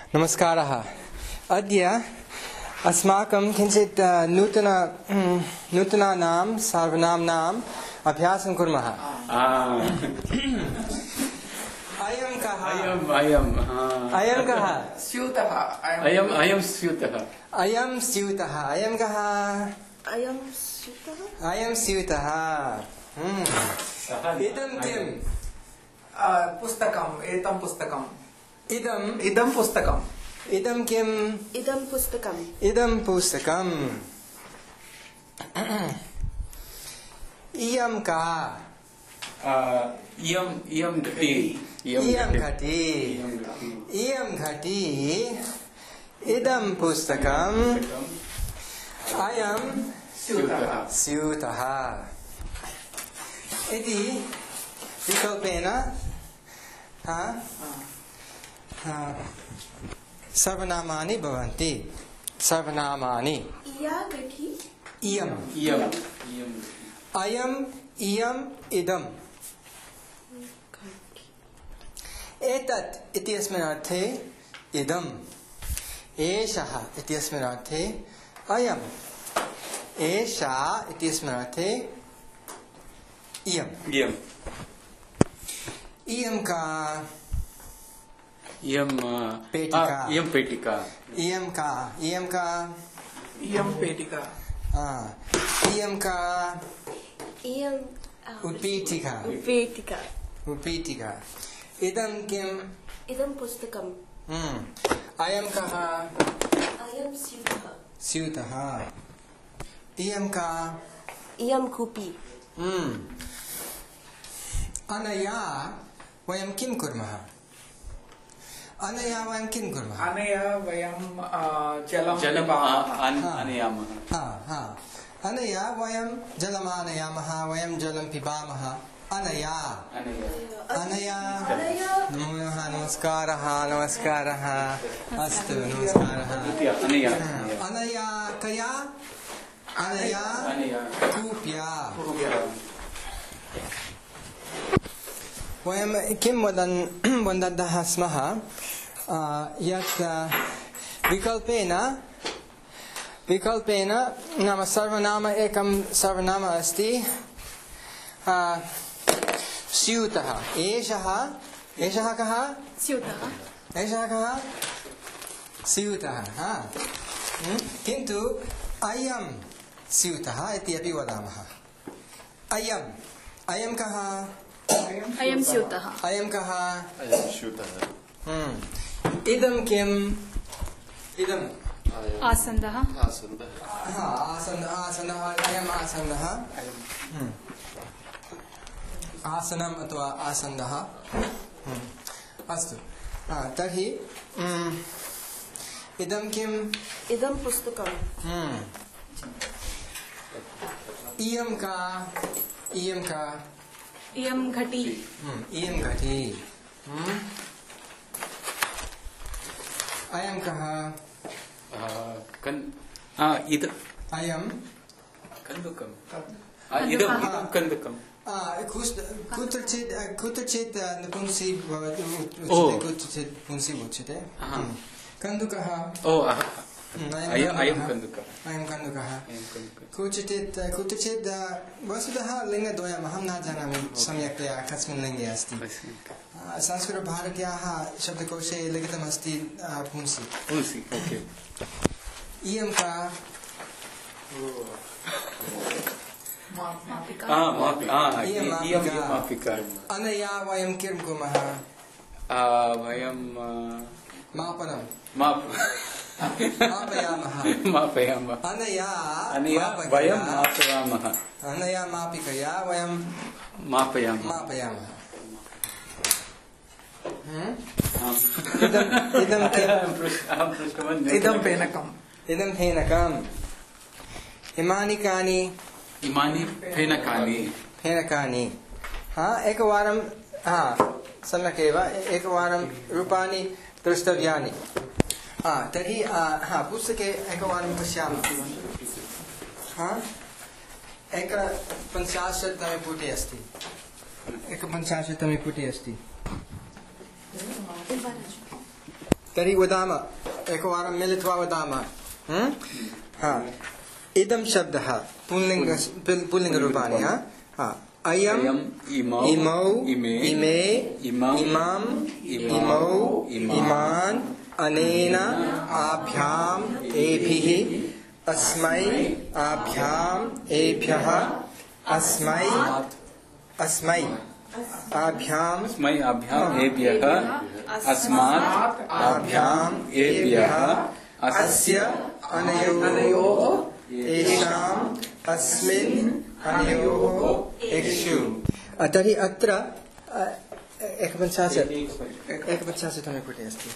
नमस्कारः। अद्य अस्माकं किञ्चित् नूतनानां सर्वनाम्नाम् अभ्यासं कुर्मः। अयं कः? अयं कः? स्यूतः। अयं स्यूतः। अयं स्यूतः। अयं कः? अयं स्यूतः। अयं स्यूतः। इदं किम्? पुस्तकम्। एतं पुस्तकम्। इदं पुस्तकम्। इदं किम्? इदं पुस्तकम्। इदं पुस्तकम्। इयं का? इयं घटी। इयं घटी। इयं घटी। इदं पुस्तकम्। अयं स्यूतः। इति विकल्पेन सर्वनामानि भवन्ति। सर्वनामानि। इया घटी। इयम्। अयम् इयम् इदम्। एतत् इत्यस्मिन् अर्थे इदम्। एषः इत्यस्मिन् अर्थे अयम्। एषा इत्यस्मिन् अर्थे इयम्। इयं का? पेटिका। इयं पेटिका। इयं का? इयं का? इयं पेटिका। इयं का? इयं उत्पीठिका। पेटिका। उत्पीठिका। इदं किम्? इदं पुस्तकम्। अयं कः? अयं स्यूतः। स्यूतः। इयं का? इयं कूपी। अनया वयं किं कुर्मः? अनया वयं किं कुर्मः? अनया वयं जलम् आनयामः। अनया वयं जलम् आनयामः। वयं जलं पिबामः। अनया। नमस्कारः। अस्तु, नमस्कारः। अनया कया? अनया कूप्या। वयं किं वदन्तः स्मः यत् विकल्पेन नाम सर्वनाम एकं सर्वनाम अस्ति स्यूतः। एषः कः? स्यूतः। एषः कः? स्यूतः। किन्तु अयं स्यूतः इति अपि वदामः। अयं कः? अयं स्यूतः। अयं कः? इदं किम्? इदम् आसन्दः। आसन्दः। अयम् आसन्दः। आसनम् अथवा आसन्दः। अस्तु, तर्हि इदं किम्? इदं पुस्तकम्। इयं का? इयं का? इयं घटी। इयं घटी। अयं कः? अयं कन्दुकम्। इदं कन्दुकम्। कुत्रचित् नपुंसि भवति, कुत्रचित् पुंसि उच्यते। कन्दुकः। अयं कन्दुकः। अयं कन्दुकः। कुत्रचित् वस्तुतः लिङ्गद्वयम् अहं न जानामि सम्यक्तया कस्मिन् लिङ्गे अस्ति। संस्कृतभारत्याः शब्दकोशे लिखितमस्ति पुंसि। इयं का? मापिका। अनया वयं किं कुर्मः? वयं मापयामः। अनया वयं मापयामः। अनया मापिकया वयं मापयामः। इदं फेनकम्। इदं फेनकम्। इमानि कानि? इमानि फेनकानि। एकवारं सम्यक् एव। एकवारं रूपाणि द्रष्टव्यानि। तर्हि पुस्तके एकवारं पश्यामः। 51तमे पुटे अस्ति। 51तमे पुटे अस्ति। तर्हि वदामः एकवारं मिलित्वा वदामः इदं शब्दः पुल्लिङ्गरूपाणि अयम् इमौ इमे इमम् इमौ इमान् अनेन आभ्याम् एभिः अस्मै आभ्याम् एभ्यः अस्मै अस्मै आभ्याम् एभ्यः अस्मात् आभ्याम् एभ्यः अस्य अनयोः येषाम् अस्मिन् अनयोः इक्षु तर्हि अत्र 150 पुटे अस्ति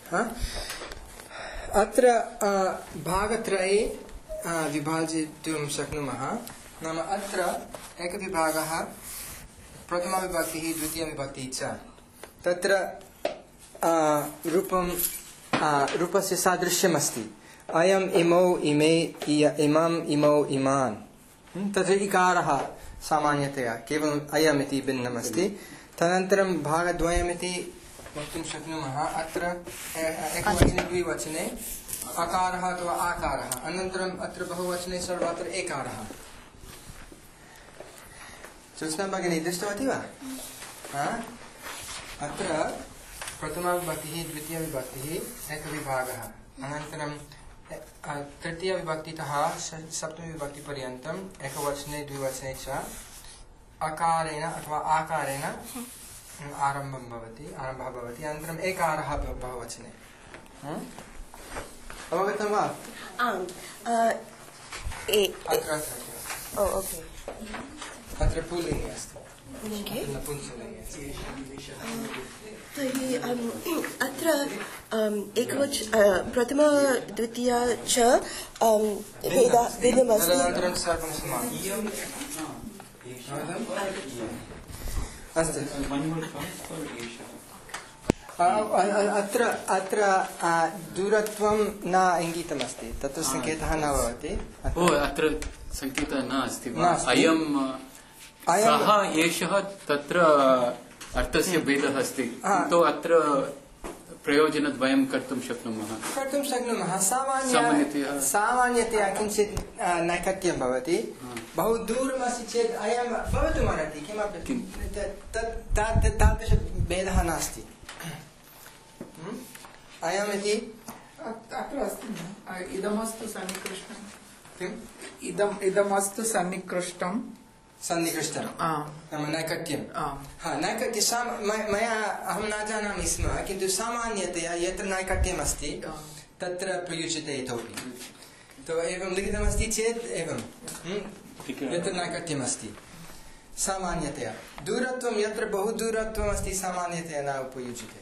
अत्र भागत्रये विभाजयितुं शक्नुमः नाम अत्र एकविभागः प्रथमाविभक्तिः द्वितीयविभक्तिः च तत्र रूपस्य सादृश्यमस्ति अयम् इमौ इमे इमम् इमौ इमान् तत्र इकारः सामान्यतया केवलम् अयम् इति भिन्नमस्ति तदनन्तरं भागद्वयमिति वक्तुं शक्नुमः अत्र एकवचने द्विवचने अकारः अथवा आकारः अनन्तरम् अत्र बहुवचने सर्वत्र एकारः ज्योत्स्ना भगिनी दृष्टवती वा अत्र प्रथमाविभक्तिः द्वितीयविभक्तिः एकविभागः अनन्तरं तृतीयविभक्तितः सप्तमीविभक्तिपर्यन्तम् एकवचने द्विवचने च अकारेण अथवा आकारेण आरम्भः भवति अनन्तरम् एकारः बहुवचने अवगतं वा अत्र पुल्लिङ्गे अस्ति नपुंसकलिङ्गे अस्ति तर्हि अत्र प्रथम द्वितीय च भेदमस्ति तदनन्तरं सर्वं समानम् अत्र अत्र दूरत्वं न इङ्गितमस्ति तत्र सङ्केतः न भवति अत्र सङ्केतः न अस्ति अयं सः एषः तत्र अर्थस्य भेदः अस्ति किन्तु अत्र प्रयोजनद्वयं कर्तुं शक्नुमः सामान्यतया किञ्चित् नैकट्यं भवति बहु दूरमस्ति चेत् अयं भवितुमर्हति किमपि तादृशभेदः नास्ति अयमिति अत्र अस्ति इदमस्तु सन्निकृष्टम् इदमस्तु सन्निकृष्टम् नैकट्यं नैकट्यं मया अहं न जानामि स्म किन्तु सामान्यतया यत्र नैकट्यमस्ति तत्र प्रयुज्यते इतोपि तो एवं लिखितमस्ति चेत् एवं यत्र नैकट्यमस्ति सामान्यतया दूरत्वं यत्र बहु दूरत्वमस्ति सामान्यतया न उपयुज्यते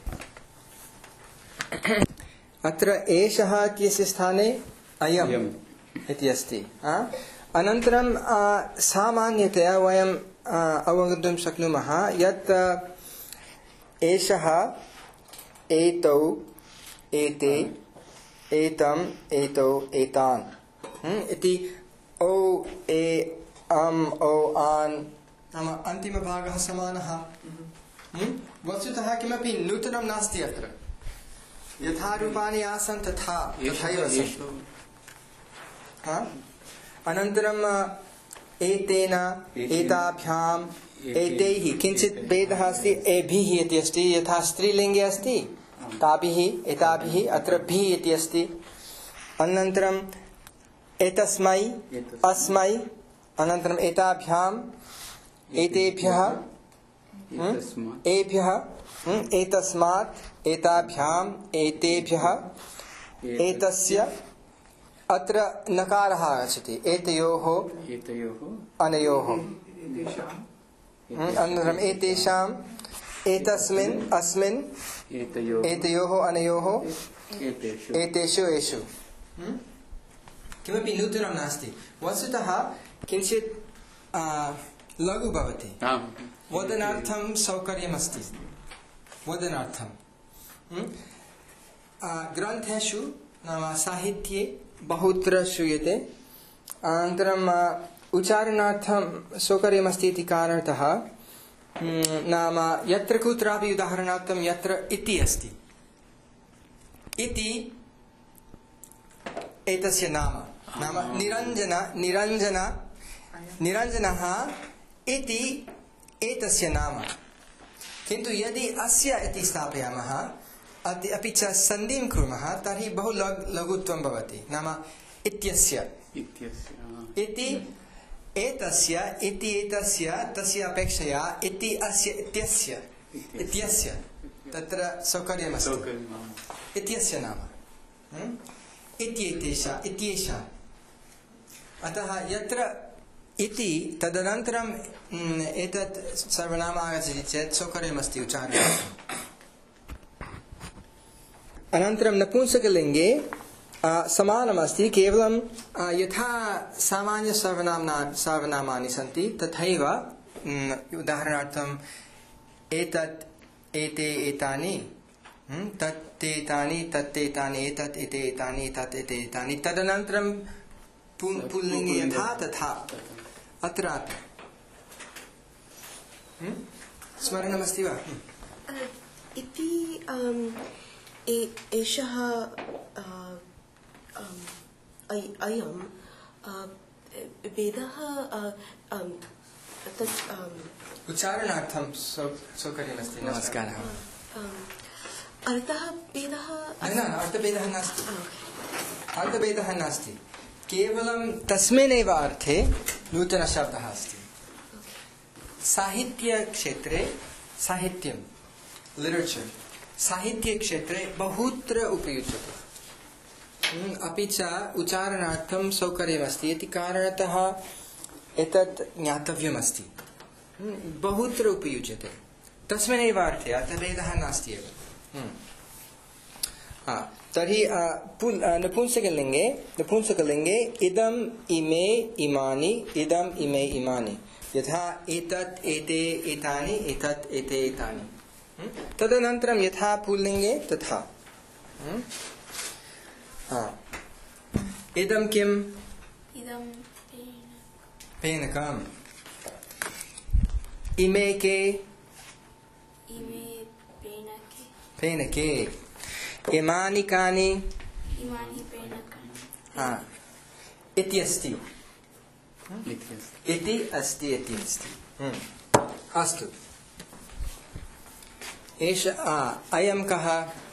अत्र एषः इत्यस्य स्थाने अयम् इति अस्ति अनन्तरं सामान्यतया वयम् अवगन्तुं शक्नुमः यत् एषः एतौ एते एतम् एतौ एतान् इति ओ ए अम् ओ आन् नाम अन्तिमभागः समानः वस्तुतः किमपि नूतनं नास्ति अत्र यथा रूपाणि आसन् तथैव अनन्तरम् एतेन एताभ्याम् एतैः किञ्चित् भेदः अस्ति एभिः इति अस्ति यथा स्त्रीलिङ्गे अस्ति ताभिः एताभिः अत्र भिः इति अस्ति अनन्तरम् एतस्मै अस्मै अनन्तरम् एताभ्याम् एतेभ्यः एभ्यः एतस्मात् एताभ्याम् एतेभ्यः एतस्य अत्र नकारः आगच्छति एतयोः अनयोः अनन्तरम् एतेषाम् एतस्मिन् अस्मिन् एतयोः अनयोः एतेषु एषु किमपि नूतनं नास्ति वस्तुतः किञ्चित् लघु भवति वदनार्थं सौकर्यमस्ति वदनार्थं ग्रन्थेषु नाम साहित्ये बहुत्र श्रूयते अनन्तरम् उच्चारणार्थं सौकर्यमस्ति इति कारणतः नाम यत्र कुत्रापि उदाहरणार्थं यत्र इति अस्ति इति एतस्य नाम निरञ्जनः इति एतस्य नाम। किन्तु यदि अस्य इति स्थापयामः अपि च सन्धिं कुर्मः तर्हि बहु लघुत्वं भवति। नाम इत्यस्य इति एतस्य इति एतस्य तस्य अपेक्षया इति अस्य इत्यस्य तत्र सौकर्यमस्ति। इत्यस्य नाम इत्येषा। अतः यत्र इति तदनन्तरं एतत् सर्वनाम आगच्छति चेत् सौकर्यमस्ति उच्चारणे। अनन्तरं नपुंसकलिङ्गे समानमस्ति, केवलं यथा सामान्य सर्वनामानि सन्ति तथैव। उदाहरणार्थम् एतत् एते एतानि तत्तेतानि तत्तेतानि एतत् एते एतानि तत् एते एतानि। तदनन्तरं पुल्लिङ्गे यथा तथा अत्रापि। स्मरणमस्ति वा? इति एषः अयं वेदः उच्चारणार्थं सौकर्यमस्ति। नमस्कारः। अर्थः भेदः न, अर्थभेदः नास्ति। अर्थभेदः नास्ति, केवलं तस्मिन्नेव अर्थे नूतनशब्दः अस्ति। साहित्यक्षेत्रे साहित्यं लिटरेचर् साहित्यक्षेत्रे बहुत्र उपयुज्यते। अपि च उच्चारणार्थं सौकर्यमस्ति इति कारणतः एतत् ज्ञातव्यमस्ति। बहुत्र उपयुज्यते तस्मिन्नेव अर्थे, अर्थभेदः नास्ति एव। तर्हि नपुंसकलिङ्गे इदम् इमे इमानि इदम् इमे इमानि। यथा एतत् एते एतानि एतत् एते एतानि। तदनन्तरं यथा पुल्लिङ्गे तथा। इदं किम्? इदं फेनकम्। इमे के? इमे फेनके। इमानि कानि? इमानि फेनकानि। इति अस्ति। इति अस्ति। अस्तु। अयं कः?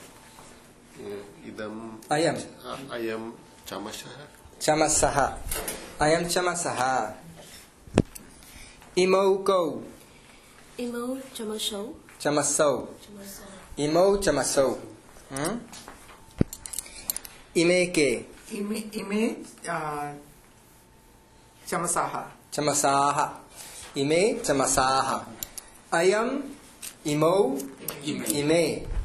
अयं चमसः। अयं चमसः। इमौ कौ? इमौ चमसौ। इमौ चमसौ। इमे के? इमे चमसाः। इमे चमसाः। अयम् इमौ इमे।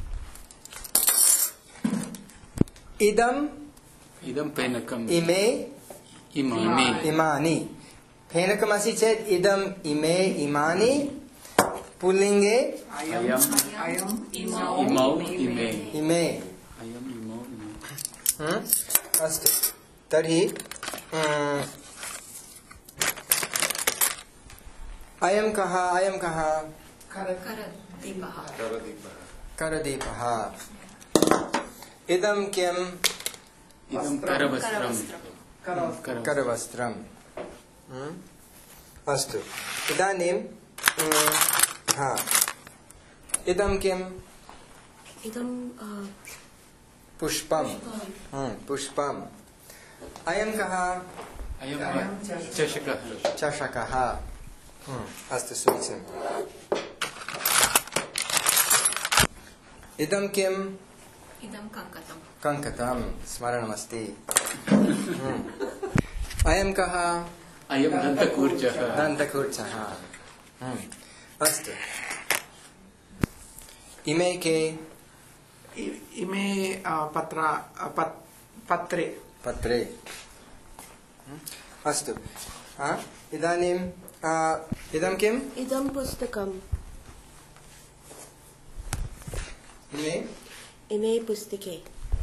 इदं फेनकम्। इमे इमानि। फेनकमस्ति चेत् इदम् इमे इमानि। पुल्लिङ्गे इमौ इमे। अस्तु। तर्हि अयं कः? करदीपः। इदं किम्? इदं करवस्त्रम्। अस्तु। इदानीं इदं किम्? इदं पुष्पम्। अयं कः? चषकः। अस्तु, समीचीनम्। इदं किम्? इदं कङ्कतं। स्मरणमस्ति। अयं कः? अयं दन्तकूर्चः। अस्तु। इमे के? इमे पत्रे। अस्तु। इदानीं इदं किम्? इदं पुस्तकम्। इमे पुस्तके।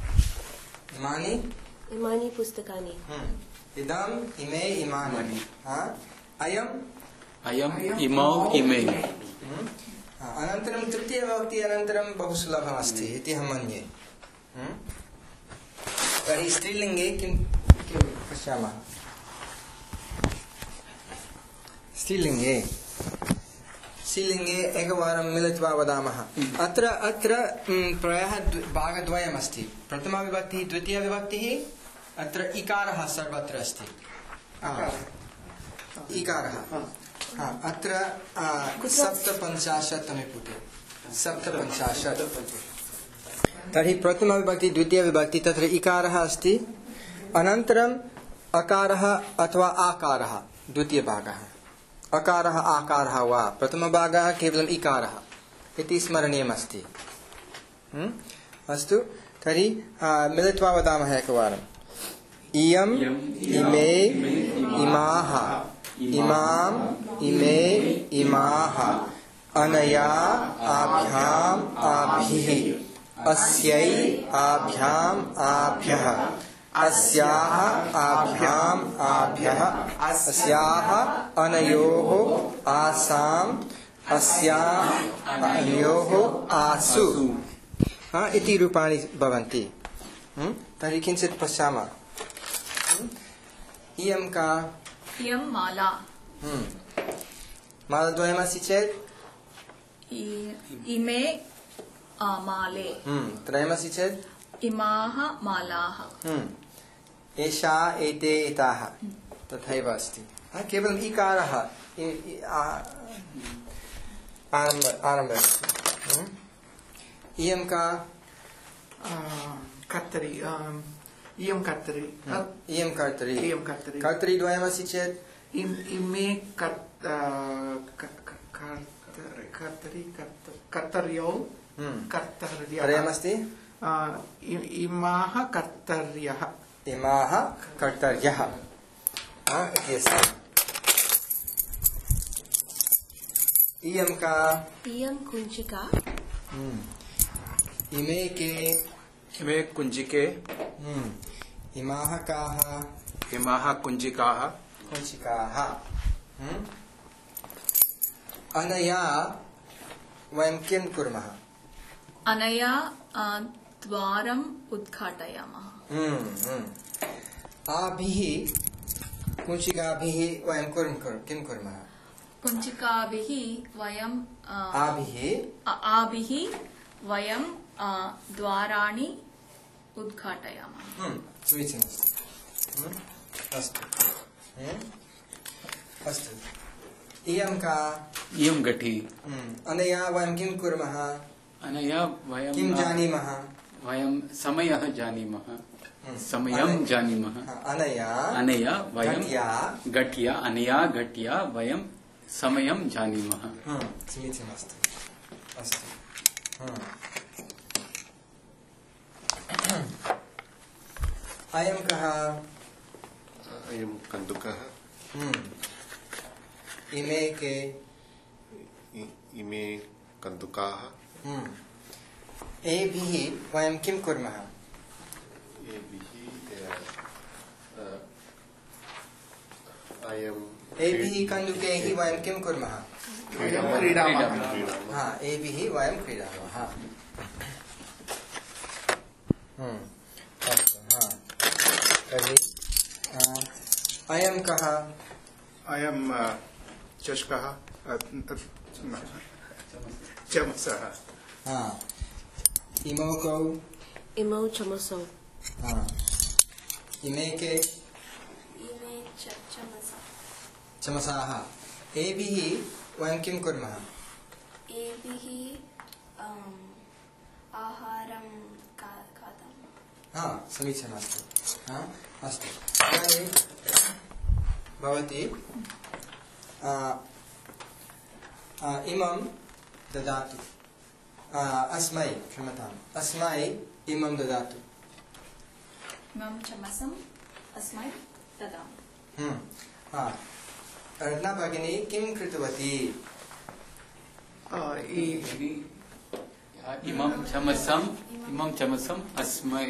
इमानि पुस्तकानि। इदम् इमे इमानि। अयम् इमौ इमे। अनन्तरं तृतीयविभक्ति अनन्तरं बहु सुलभमस्ति इति अहं मन्ये। तर्हि स्त्रीलिङ्गे किं पश्यामः स्त्रीलिङ्गे एकवारं मिलित्वा वदामः अत्र प्रायः भागद्वयमस्ति प्रथमाविभक्तिः द्वितीयविभक्तिः अत्र इकारः सर्वत्र अस्ति इकारः अत्र 57तमे पुटे 57 तर्हि प्रथमविभक्ति द्वितीयविभक्ति तत्र इकारः अस्ति अनन्तरम् अकारः अथवा आकारः द्वितीयभागः अकारः आकारः वा प्रथमभागः केवलम् इकारः इति स्मरणीयमस्ति अस्तु तर्हि मिलित्वा वदामः एकवारम् इयम् इमे इमाः इमाम् इमे इमाः अनया आभ्याम् आभिः अस्यै आभ्याम् आभ्यः अस्याः आभ्याम् आभ्यः अस्याः अनयोः आसाम् अस्याः अनयोः आसु इति रूपाणि भवन्ति तर्हि किञ्चित् पश्यामः इयं का इयं माला मालाद्वयमस्ति चेत् इमे माले त्रयमस्ति चेत् इमाः मालाः एषा एते एताः तथैव अस्ति केवलम् इकारः आरम्भे अस्ति इयं का कर्तरी इयं कर्तरी इयं कर्तरी इयं कर्तरी कर्तरी द्वयमस्ति चेत् इमे कर्तरी कर्तर्यौ त्रयमस्ति इमाः कर्तर्यः इमाः कर्तर्यः इति अस्ति इयं का इयं कुञ्चिका इमे के इमे कुञ्जिके इमाः काः इमाः कुञ्जिकाः कुञ्चिकाः अनया वयं किं कुर्मः अनया द्वारम् उद्घाटयामः आभिः कुञ्चिकाभिः वयं किं कुर्मः कुञ्चिकाभिः वयं आभिः वयं द्वाराणि उद्घाटयामः समीचीनमस्ति अस्तु अस्तु इयं का इयं घटी अनया वयं किं कुर्मः अनया वयं किं जानीमः वयं समयः जानीमः समयं जानीमः अनया वयं घट्या अनया घट्या वयं समयं जानीमः समीचीनमस्ति अस्तु अयं कः अयं कन्दुकः इमे के इमे कन्दुकाः एभिः वयं किं कुर्मः एभिः कन्दुकैः वयं किं कुर्मः क्रीडामः एभिः वयं क्रीडामः अस्तु तर्हि अयं कः अयं चषकः चमसः इमौ कौ इमौ चमसौ इमे के इमे चमसाः एभिः वयं किं कुर्मः एभिः आहारं खादामः समीचीनमस्ति अस्तु इदानीं भवती इमं ददातु अस्मै क्षम्यताम् अस्मै इमं ददातु इमं चमसम् अस्मै ददामि रत्ना भगिनी किं कृतवती इमं चमसम् अस्मै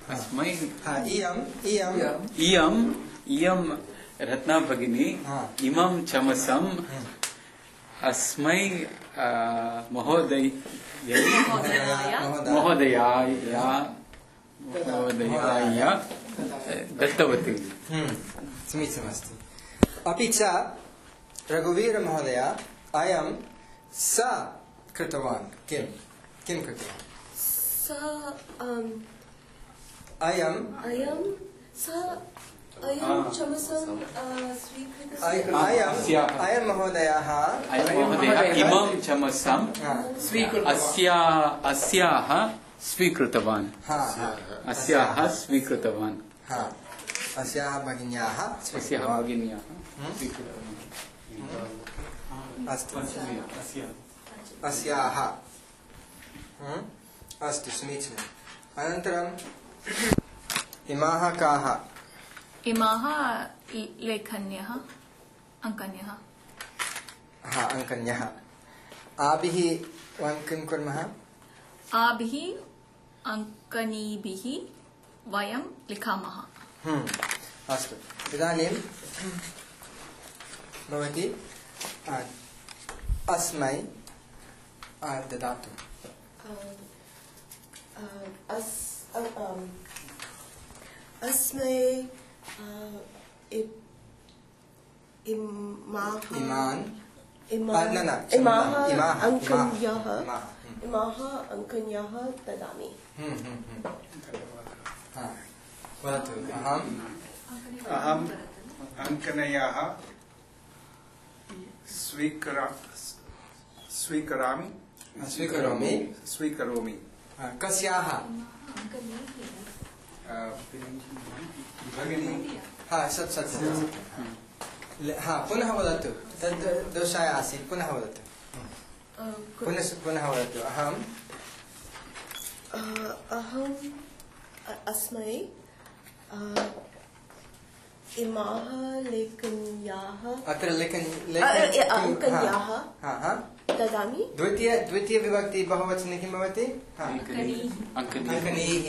इयं रत्ना भगिनी इमं चमसम् अस्मै महोदयाय दत्तवती। समीचीनमस्ति। अपि च रघुवीरमहोदय अयं स कृतवान् किं कृतवान्? अयं चमसं स्वीकृत्य अयं महोदयः इमं चमसं अस्याः स्वीकृतवान्। अस्याः स्वीकृतवान्। अस्याः भगिन्याः स्वीकृतवान्। अस्तु अस्याः अस्तु समीचीनम्। अनन्तरम् इमाः काः? इमाः लेखन्यः अङ्कन्यः। अङ्कन्यः। आभिः वयं किं कुर्मः? आभिः अङ्कनीभिः वयं लिखामः। अस्तु इदानीं भवती अस्मै ददातु। अस्मै इमाः अङ्कन्याः ददामि। वदतु। अहम् अङ्कन्याः स्वीकरोमि। कस्याः? भगिनी। पुनः वदतु। तद् दोषाय आसीत्। पुनः वदतु। पुनः वदतु। अहम् अस्मै इमाः लेखन्याः अत्र अङ्कन्याः ददामि। द्वितीय विभक्ति बहुवचने किं भवति? अङ्कनीः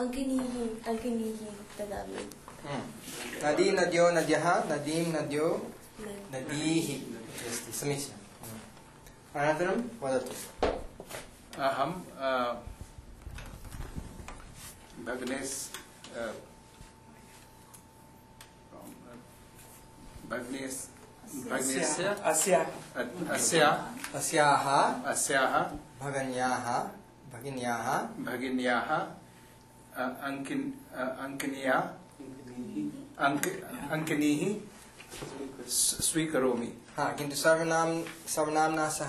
ददामि। नदी नद्यो नद्यः नदीं नद्यो नदीः अस्ति। समीचीनम्। अनन्तरं वदतु। अहं अस्याः भगिन्याः अङ्कनीः स्वीकरोमि। किन्तु सर्वनाम्ना सह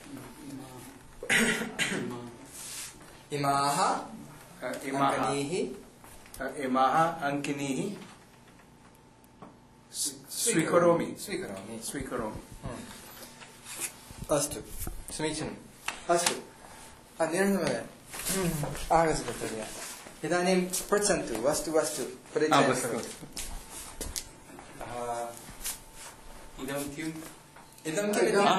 इमाः अङ्कनीः स्वीकरोमि। अस्तु समीचीनम्। अस्तु निरञ्जनमहोदय आगच्छतु तर्हि। इदानीं पृच्छन्तु। वस्तु परिचयं करोतु। इदं किम्? इयं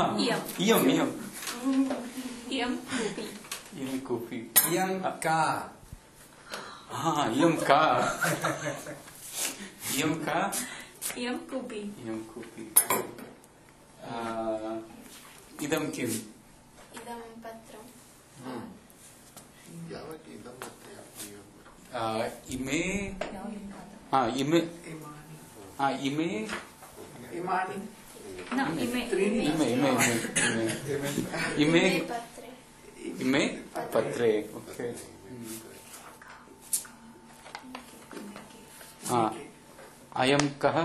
कूपी। इयं का? इयं का? इयं का? इयं कूपी। इदं किम्? इदं पत्रम्। इमे पत्रे। ओके। अयं कः?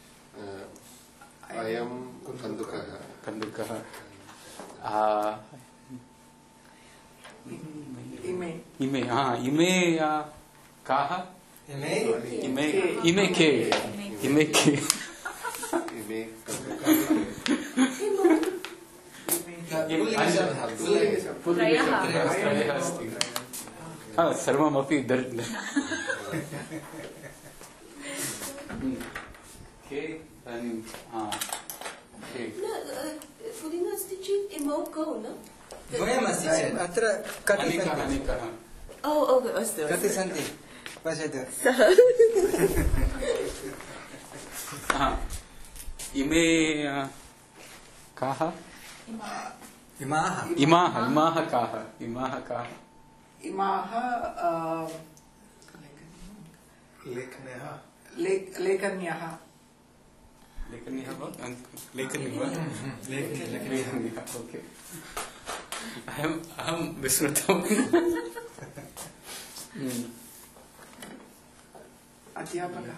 अयं कन्दुकः। इमे काः? इमे के? सर्वमपि अस्ति चेत् इमौ कौ न? द्वयमस्ति चेत् अत्र कति सन्ति? कति सन्ति पश्यतु। इमे काः? इमाः काः? इमाः लेखन्यः ओके अहं विस्मृतम् अध्यापकः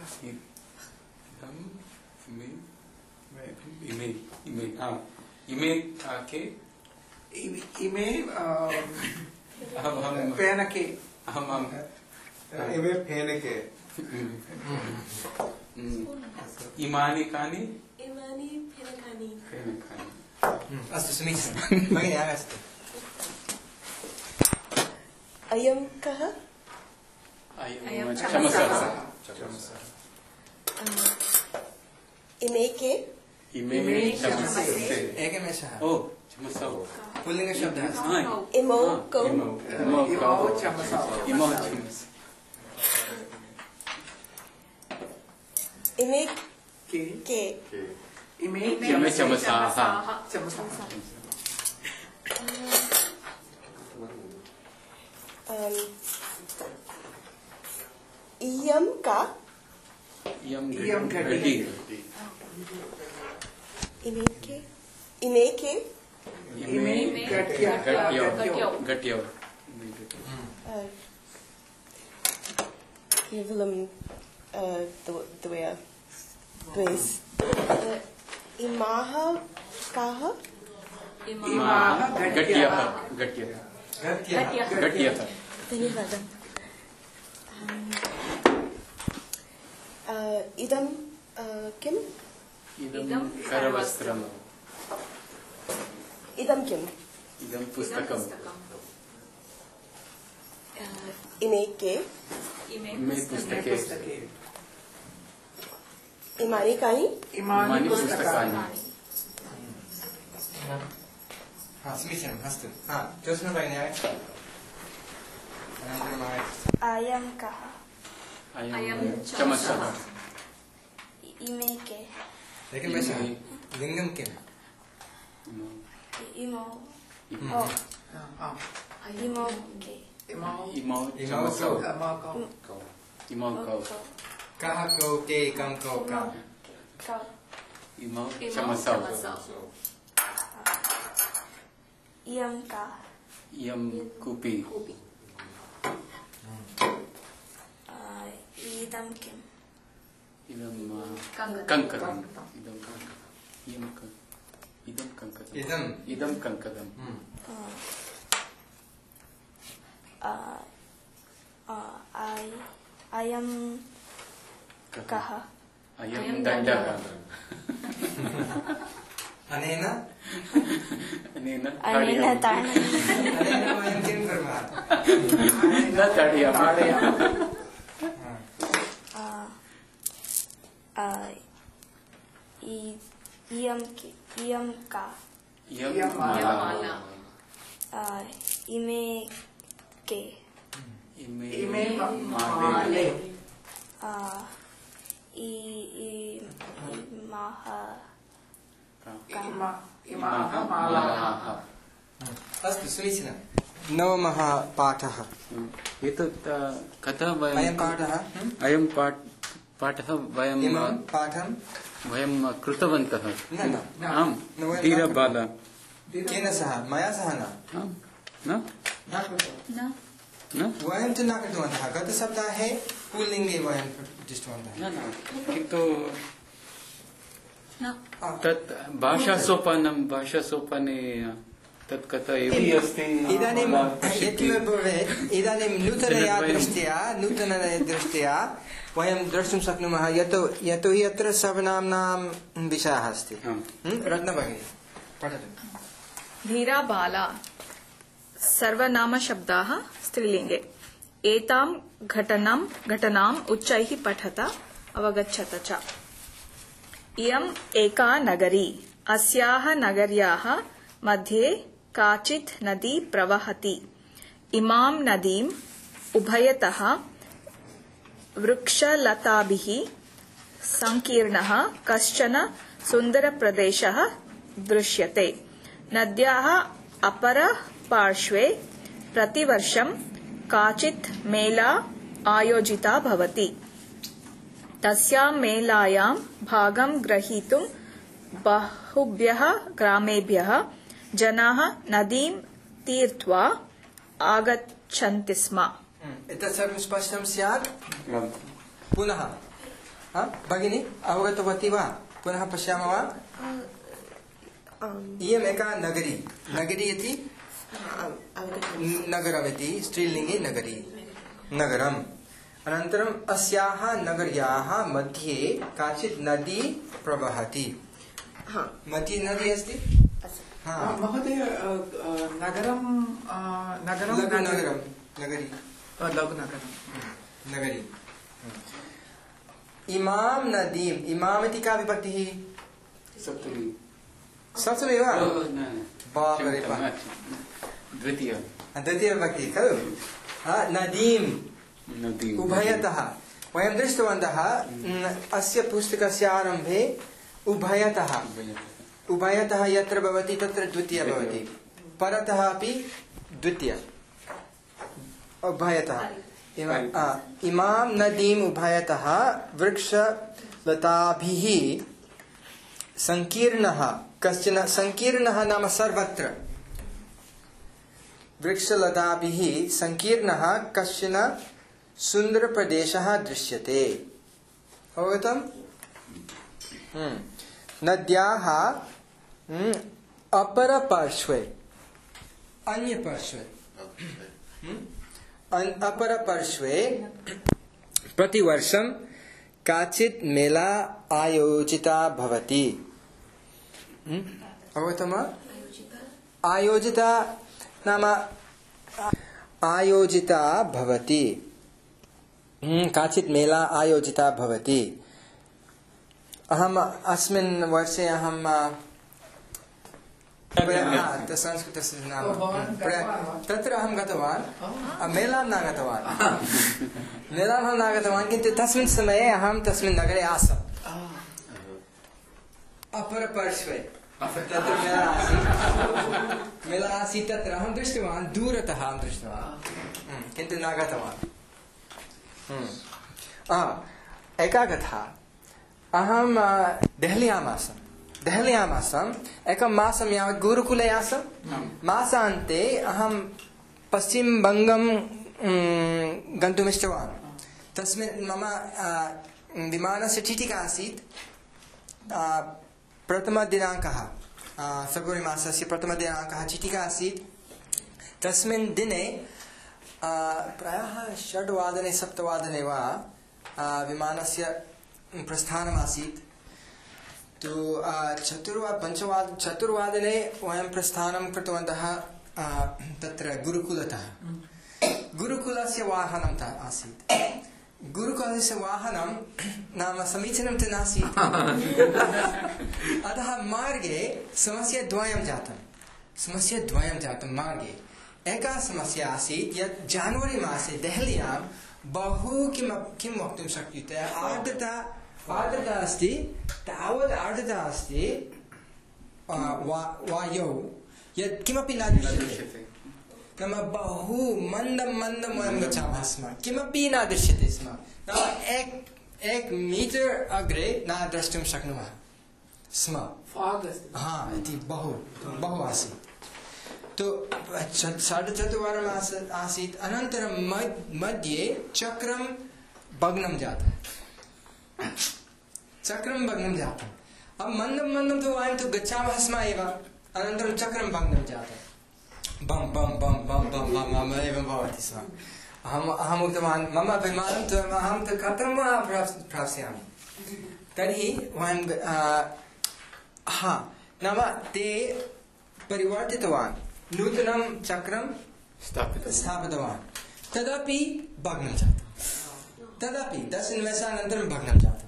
इमे के इमे अहं फेनके इमे फेनके इमानि कानि इमानि फेनकानि अस्तु समीचीनं भगिनी आगच्छतु अयं कः चमसः इमे के इमे चमसः एकमेषः ओ चमसः पुल्लिङ्गशब्दः अस्ति इमौ कौ इमौ चमसः इमे के के इमे चमसाः इयं का इयं घटी इमे के इमे घट्यौ केवलं द्वयस् इमाः काः इमाः घट्यः धन्यवादः इदं किम् इदं करवस्त्रम् इदं किम् इदं पुस्तकम् इमे के इमे पुस्तके इमानि कानि इमानि पुस्तकानि समीचीनम् अस्तु ज्योत्स्ना भगिनी आगच्छतु अनन्तरम् आगच्छतु अयं कः अयं चमसः इमे के एकमेषः लिङ्गं किम् इमौ इमौ के इमौ कौ कः कौ के कं कौ का इमौ चमसौ इयं का इयं कूपी इदं किम् इदं कङ्कदम् इदं कङ्कदम् इदं कङ्कदम् अयं कः अयं दण्डः अनेन अनेन अनेन वयं किं कुर्मः न ताडयामः इयं का इयं माला इमे के इमे माले इमाः मालाः अस्तु समीचीनं नवमः पाठः एतत् कथं वयम् अयं पाठः अयं पाठः इमं पाठं वयं कृतवन्तः न आम् धीरबाल केन सह मया सह आम् न न वयं तु न कृतवन्तः गतसप्ताहे पुल्लिङ्गे वयं दृष्टवन्तः न किन्तु तत् भाषासोपाने तत् कथा एव अस्ति इदानीं यत्किमपि भवेत् इदानीं नूतनदृष्ट्या वयं द्रष्टुं शक्नुमः यतोहि अत्र सर्वनाम्नां विषयः अस्ति रत्नभगिनी पठतु धीरा बाला सर्वनामशब्दाः स्त्रीलिङ्गे एतां घटनाम् उच्चैः पठत अवगच्छत च इयम् एका नगरी अस्याः नगर्याः मध्ये काचित् नदी प्रवहति इमां नदीम् उभयतः वृक्षलताभिः संकीर्णः कश्चन सुन्दरप्रदेशः दृश्यते नद्याः अपरपार्श्वे प्रतिवर्षं काचित् मेला आयोजिता भवति तस्यां मेलायां भागं ग्रहीतुं बहुभ्यः ग्रामेभ्यः जनाः नदीं तीर्त्वा आगच्छन्ति स्म। एतत् सर्वं स्पष्टं स्यात्। पुनः भगिनी अवगतवती वा? पुनः पश्यामः वा? इयम् एका नगरी इति नगरमिति स्त्रीलिङ्गे नगरम्। अनन्तरम् अस्याः नगर्याः मध्ये काचित् नदी प्रवहति। मध्ये नदी अस्ति। महोदय नगरी। इमां नदीम्, इमाम् इति का विभक्तिः? सप्तमी वा? बापरे बाप। द्वितीय विभक्तिः खलु। नदीम् उभयतः वयं दृष्टवन्तः अस्य पुस्तकस्य आरम्भे उभयतः यत्र भवति तत्र द्वितीय भवति, परतः अपि द्वितीय, उभयतः। इमां नदीम् उभयतः वृक्षलताभिः संकीर्णः कश्चन, संकीर्णः नाम सर्वत्र, वृक्षलताभिः संकीर्णः कश्चन सुन्दरप्रदेशः दृश्यते। अवगतम्? नद्याः अपरपार्श्वे, अपरपार्श्वे प्रतिवर्षं काचित् मेला आयोजिता भवति। अवगतं वा? आयोजिता नाम आयोजिता भवति, काचित् मेला आयोजिता भवति। अहम् अस्मिन् वर्षे संस्कृतस्य नाम तत्र अहं गतवान्, मेलां न गतवान्, किन्तु तस्मिन् समये अहं तस्मिन् नगरे आसम्। अपरपार्श्वे तत्र मेला आसीत्, तत्र अहं दृष्टवान्, दूरतः अहं दृष्टवान्, किन्तु न गतवान्। एका कथा, अहं देहल्याम् आसम्, एकं मासं यावत् गुरुकुले आसम्। मासान्ते अहं पश्चिमबङ्गं गन्तुमिष्टवान्। तस्मिन् मम विमानस्य चीटिका आसीत्। प्रथमदिनाङ्कः, फेब्रुवरि मासस्य प्रथमदिनाङ्कः चीटिका आसीत्। तस्मिन् दिने प्रायः 6 7 वा विमानस्य प्रस्थानमासीत्। तो 4 वा 5 चतुर्वादने वयं प्रस्थानं कृतवन्तः तत्र गुरुकुलतः। गुरुकुलस्य वाहनं आसीत्। गुरुकुलस्य वाहनं नाम समीचीनं च नासीत्। अतः मार्गे समस्याद्वयं जातं मार्गे। एका समस्या आसीत् यत् जनवरी मासे देहल्यां बहु किं वक्तुं शक्यते, आर्द्रता अस्ति, तावत् आर्द्रता अस्ति वायौ यत् किमपि न दृश्यते। नाम बहु मन्दं वयं गच्छामः स्म, किमपि न दृश्यते स्म। नाम एक मीटर् अग्रे न द्रष्टुं शक्नुमः स्म। इति बहु आसीत्। तो 4.5 आसीत्। अनन्तरं मध्ये चक्रं भग्नं जातम्। अब मन्दं तु वयं तु गच्छामः स्म एव। अनन्तरं चक्रं भग्नं जातम्। बम बम बम बम बम बम एवं भवति स्म। अहम् उक्तवान् मम विमानं तु अहं तु कथं वा प्राप्स्यामि। तर्हि वयं नाम ते परिवर्तितवान्, नूतनं चक्रं स्थापितवान्। तदपि भग्नं जातम्। तदपि 10 निमेषानन्तरं भग्नं जातम्।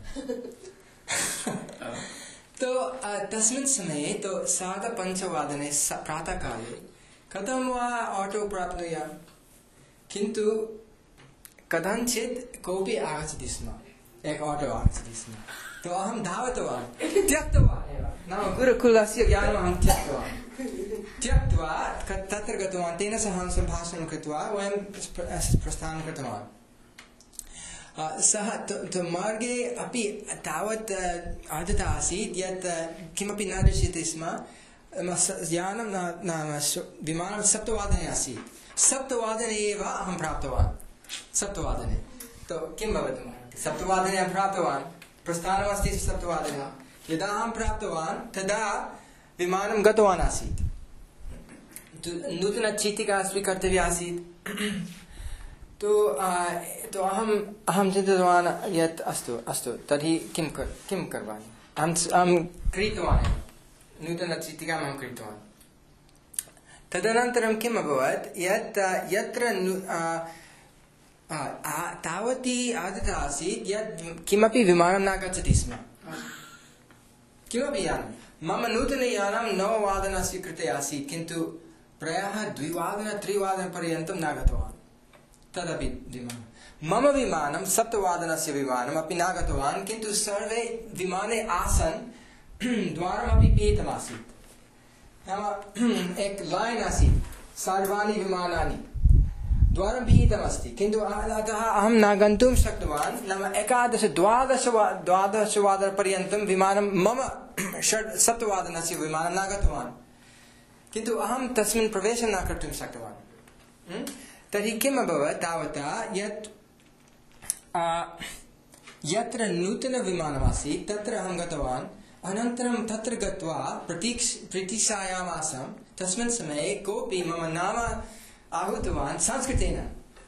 तो तस्मिन् समये तो 5:30 प्रातःकाले कथं वा ऑटो प्राप्नुयाम्, किन्तु कदाचित् कोऽपि आगच्छति स्म, एक ऑटो आगच्छति स्म। तो अहं धावतवान्, त्यक्तवान् एव, नाम गुरुकुलस्य ज्ञानम् अहं त्यक्त्वा तत्र गतवान्। तेन सह सम्भाषणं कृत्वा वयं प्रस्थानं कृतवान्। सः मार्गे अपि तावत् आदता आसीत् यत् किमपि न दृश्यते स्म। यानं विमानं 7 आसीत्। 7 एव अहं प्राप्तवान्। 7 तो किं भवति? 7 अहं प्राप्तवान्, प्रस्थानमस्ति 7 यदा अहं प्राप्तवान् तदा विमानं गतवान् आसीत्। नूतनचीटिका स्वीकर्तव्या आसीत्। तो अहं चिन्तितवान् यत् अस्तु तर्हि किं करवाणि। अहं क्रीतवान्, नूतनचीटिकाम् अहं क्रीतवान्। तदनन्तरं किम् अभवत् यत् यत्र तावती आदता आसीत् यत् किमपि विमानं न गच्छति स्म, किमपि यानं। मम नूतनयानं 9 कृते आसीत्, किन्तु प्रायः 2-3 पर्यन्तं न गतवान्। तदपि विमानं मम विमानं 7 विमानम् अपि न गतवान्, किन्तु सर्वे विमाने आसन्। द्वारमपि पिहितमासीत्, नाम एक लाइन् आसीत्, सर्वाणि विमानानि द्वारं पिहितमस्ति, किन्तु अतः अहं न गन्तुं शक्तवान्। नाम 11-12 पर्यन्तं विमानं मम 7 विमानं न गतवान्, किन्तु अहं तस्मिन् प्रवेशं न कर्तुं शक्तवान्। तर्हि किम् अभवत् तावता यत् यत्र नूतनविमानमासीत् तत्र अहं गतवान्। अनन्तरं तत्र गत्वा प्रतीक्षायाम् आसम्। तस्मिन् समये कोऽपि मम नाम आहूतवान् संस्कृतेन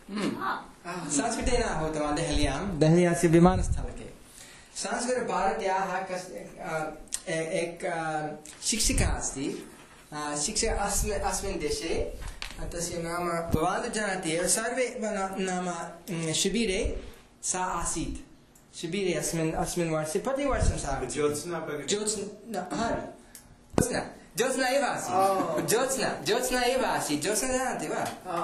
आहूतवान्। देहल्यास्य विमानस्थलके संस्कृतभारत्याः एक शिक्षिका अस्ति, शिक्षक अस्मिन् देशे। तस्य नाम भवान् जानाति एव, सर्वे नाम शिबिरे सा आसीत्। शिबिरे अस्मिन् वर्षे प्रतिवर्षं सा ज्योत्स्ना एव आसीत्। ज्योत्स्ना एव आसीत्। ज्योत्स्ना जानाति वा?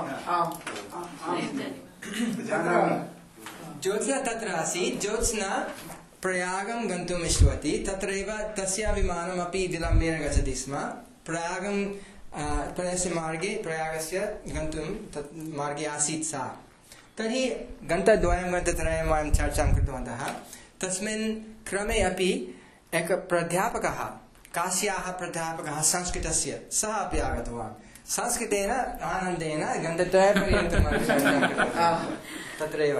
ज्योत्स्ना तत्र आसीत्। ज्योत्स्ना प्रयागं गन्तुम् इष्टवती। तत्रैव तस्य विमानमपि विलम्बेन गच्छति स्म। प्रयागस्य मार्गे, प्रयागस्य गन्तुं तत् मार्गे आसीत् सा। तर्हि घण्टाद्वयं घण्टात्रयं वयं चर्चां कृतवन्तः। तस्मिन् क्रमे अपि एक प्राध्यापकः, काश्याः प्राध्यापकः संस्कृतस्य, सः अपि आगतवान्। संस्कृतेन आनन्देन घण्टात्रयपर्यन्तं तत्रैव।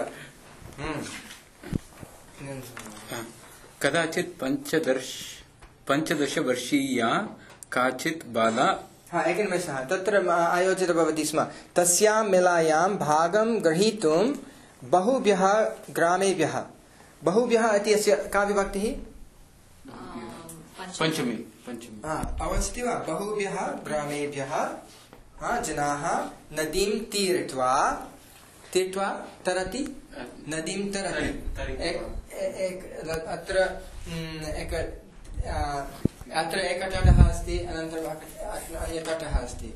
कदाचित् 15 वर्षीया काचित् बाला एकनिमेषः, तत्र आयोजित भवति स्म। तस्यां मेलायां भागं ग्रहीतुं बहुभ्यः ग्रामेभ्यः, बहुभ्यः इति अस्य का विभक्तिः? पंचमी। अवगच्छति वा? बहुभ्यः ग्रामेभ्यः जनाः नदीं तीर्त्वा तरति, नदीं तरति। अत्र एकः तटः अस्ति, अनन्तरम् अन्यः तटः अस्ति।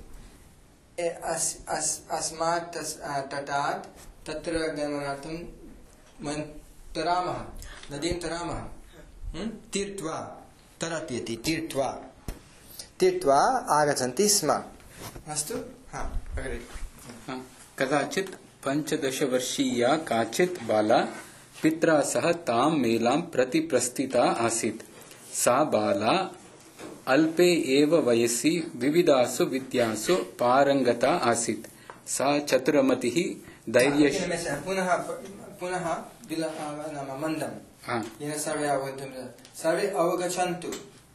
अस्मात् तटात् तत्र गमनार्थं तरामः, नदीं तरामः। तीर्त्वा, तरति इति, तीर्त्वा आगच्छन्ति स्म। अस्तु, अग्रे। कदाचित् 15 वर्षीया काचित् बाला पित्रा सह तां मेलां प्रति प्रस्थिता आसीत्। सा बाला अल्पे एव वयसि विविधासु विद्यासु पारंगता आसीत्। सा चतुरमतिः, पुनः मन्दं, येन सर्वे अवगच्छन्तु।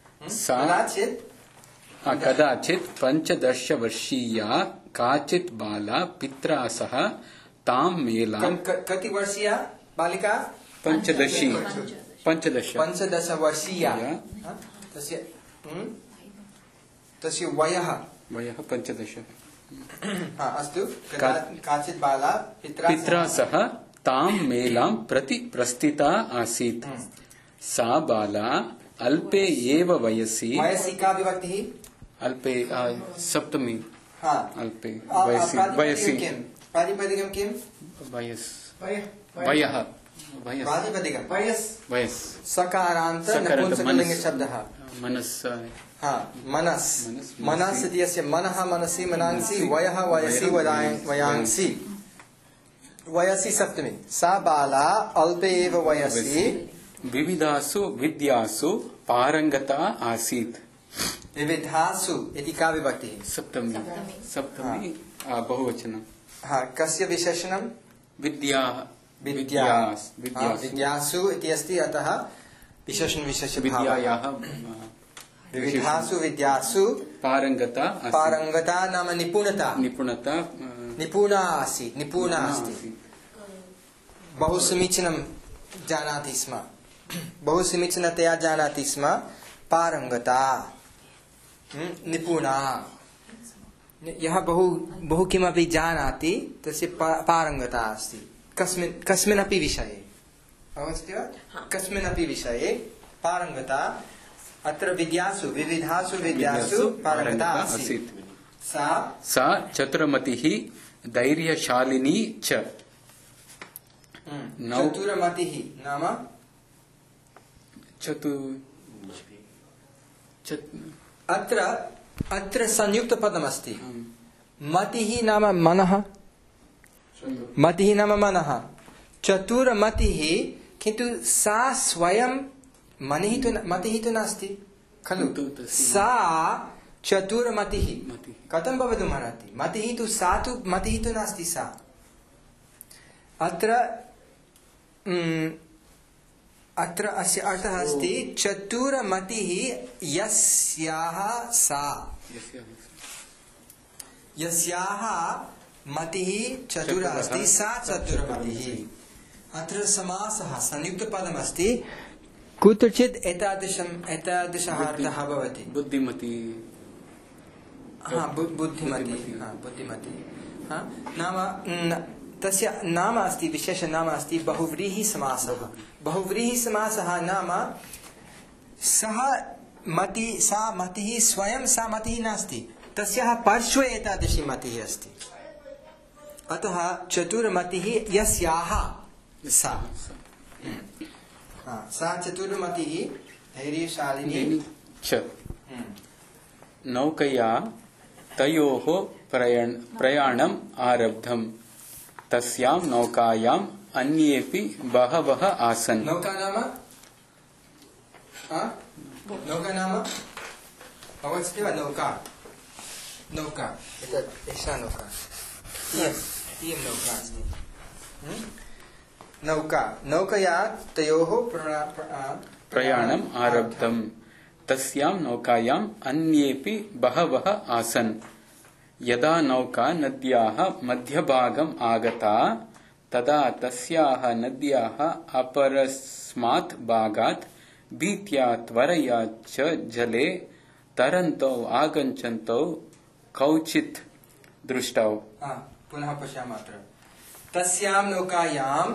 कदाचित् 15 वर्षीया काचित् बाला पित्रा सह तां मेलां। कति वर्षीया बालिका? 15 वर्षीया। तस्य वयः 15। अस्तु। काचित् बाला पित्रा सह तां मेलां प्रति प्रस्थिता आसीत्। सा बाला अल्पे एव वयसि का विभक्तिः? अल्पे सप्तमी। अल्पे वयसि प्रातिपदिकं किं? वयः। प्रातिपदिकं वयस्। सकारान्त नपुंसकलिङ्गशब्दः। मनस् इति अस्य मनः, मनसि, मनांसि, वयः, वयसि, वयांसि। वयसि सप्तमी सा बाला अल्पे एव वयसि विविधासु विद्यासु पारंगता आसीत्। विविधासु इति का विभक्तिः? सप्तमी बहुवचनं। कस्य विशेषणं? विद्यासु इति अस्ति, अतः विशेषण विद्यायाः विविधासु विद्यासु पारंगता नाम निपुणा अस्ति। बहु समीचीनं जानाति स्म, बहु समीचीनतया जानाति स्म। पारंगता निपुणा, यः बहु किमपि जानाति तस्य पारंगता अस्ति कस्मिन्नपि विषये। अवगच्छति वा? कस्मिन्नपि विषये पारंगता। अत्र विविधासु विद्यासु पारंगता आसीत्। सा चतुरमतिः धैर्यशालिनी च। चतुरमतिः नाम अत्र संयुक्त पदमस्ति। मतिः नाम मनः, चतुरमतिः, किन्तु सा स्वयं मतिः तु नास्ति खलु। सा चतुरमतिः कथं भवितुमर्हति? मतिः तु नास्ति सा। अत्र अस्य अर्थः अस्ति चतुरमतिः यस्याः मतिः चतुरा अस्ति, सा चतुरमतिः। अत्र समासः संयुक्तपदमस्ति, कुत्रचित् एतादृशः अर्थः भवति। बुद्धिमती नाम तस्य नाम अस्ति, विशेषनाम अस्ति बहुव्रीहि समासः। बहुव्रीहि समासः नाम सा मतिः स्वयं सा मतिः नास्ति, तस्याः पार्श्वे एतादृशी मतिः अस्ति। अतः चतुर्मतिः यस्याः सा चतुर्मतिः धैर्यशालिनी च। नौकया तयोः प्रयाणम् आरब्धम्। तस्यां नौकायाम् अन्येपि बहवः आसन्। नौका नाम अवगच्छति वा? एषा नौका इयं नौका अस्ति। नौकया तयोः प्रयाणम् आरब्धम्। तस्यां नौकायाम् अन्येपि बहवः आसन्। यदा नौका नद्याः मध्यभागम् आगता तदा तस्याः नद्याः अपरस्मात् भागात् भीत्या त्वरया च जले तरन्तौ आगच्छन्तौ कौचित् दृष्टौ। पुनः पश्यामः। अत्र तस्यां नौकायां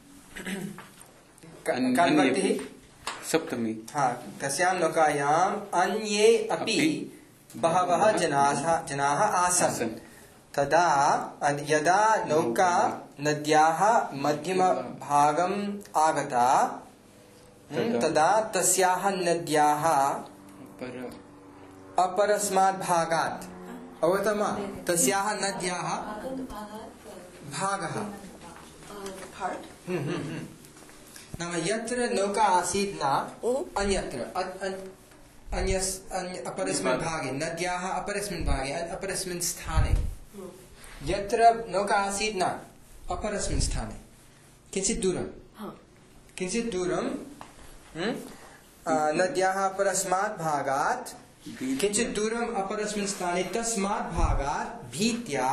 सप्तमी। तस्यां नौकायाम् अन्ये अपि बहवः जनाः आसन्। तदा यदा नौका नद्याः मध्यमभागम् आगता तदा तस्याः नद्याः अपरस्मात् भागात्, अवगतं वा? तस्याः नद्याः भागः नाम यत्र नौका आसीत् न अन्यत्र अपरस्मिन् भागे, नद्याः अपरस्मिन् भागे, अपरस्मिन् स्थाने, यत्र नौका आसीत् न अपरस्मिन् स्थाने किञ्चित् दूरं नद्याः अपरस्मात् भागात् किञ्चित् दूरम् अपरस्मिन् स्थाने, तस्मात् भागात् भीत्या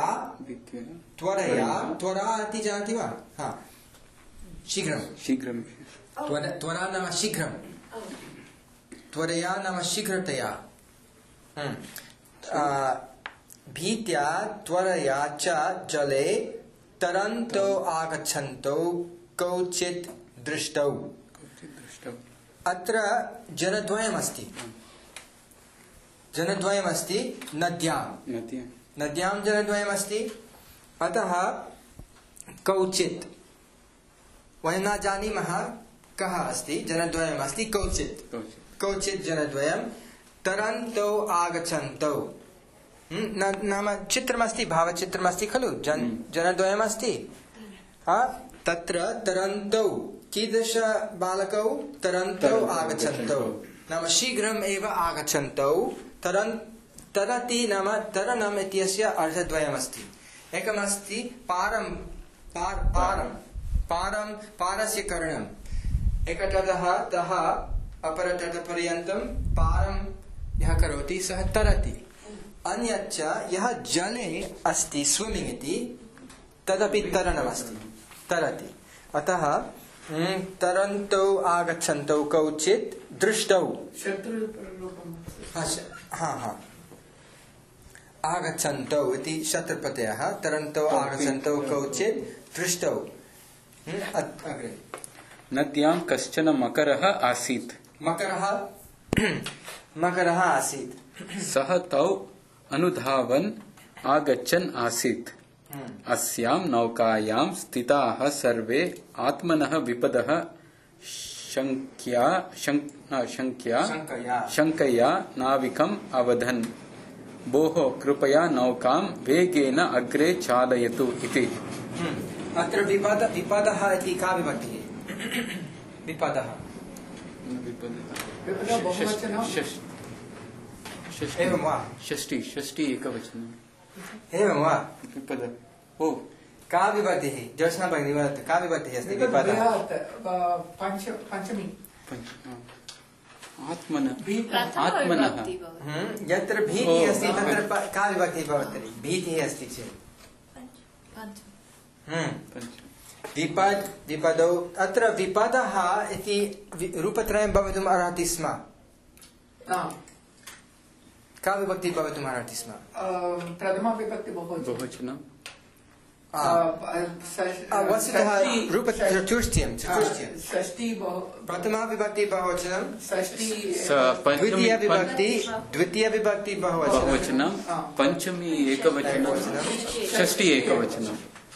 त्वरा इति जानति वा? शीघ्रं त्वरा नाम शीघ्रं, त्वरया नाम शीघ्रतया। भीत्या त्वरया च जले तरन्तौ आगच्छन्तौ कौचित् दृष्टौ। अत्र जनद्वयमस्ति नद्यां जनद्वयमस्ति। अतः कौचित् वयं न जानीमः कः अस्ति, जनद्वयमस्ति कौचित् जनद्वयं तरन्तौ आगच्छन्तौ। नाम चित्रमस्ति, भावचित्रमस्ति खलु। जनद्वयमस्ति, तत्र तरन्तौ कीदृश बालकौ तरन्तौ आगच्छन्तौ नाम शीघ्रम् एव आगच्छन्तौ तरति नाम तरणम् इत्यस्य अर्थद्वयमस्ति एकमस्ति पारस्य करणम् एकतटः तः अपरतटपर्यन्तं पारं यः करोति सः तरति अन्यच्च यः जले अस्ति स्विमिङ्ग् इति तदपि तरणमस्ति तरति अतः तरन्तौ आगच्छन्तौ कौचित् दृष्टौ आगच्छन्तौ इति शत्रुप्रत्ययः तरन्तौ आगच्छन्तौ कौचित् दृष्टौ अग्रे नद्यां कश्चन मकरः आसीत् मकरः आसीत् सः तौ अनुधावन् आगच्छन् आसीत् अस्यां नौकायां स्थिताः सर्वे आत्मनः विपदः शङ्कया नाविकम् अवदन् भोः कृपया नौकां वेगेन अग्रे चालयतु इति अत्र विपदः इति का विभक्तिः विपदः एवं वा षष्ठी एकवचनम् एवं वा विपद ओ का विभक्तिः ज्योत्स्ना भगिनी वदतु का विभक्तिः अस्ति विपदः पंचमी आत्मनः यत्र भीतिः अस्ति तत्र का विभक्तिः भवति भीतिः अस्ति चेत् विपदौ अत्र विपदः इति रूपत्रयं भवितुम् अर्हति स्म का विभक्तिः भवितुम् अर्हति स्म प्रथमा विभक्ति बहुवचनं वस्तुतः रूपचतुष्टयं षष्ठी प्रथमा विभक्ति बहुवचनं द्वितीय विभक्ति बहुवचनं पंचमी एकवचनं षष्ठी एकवचनं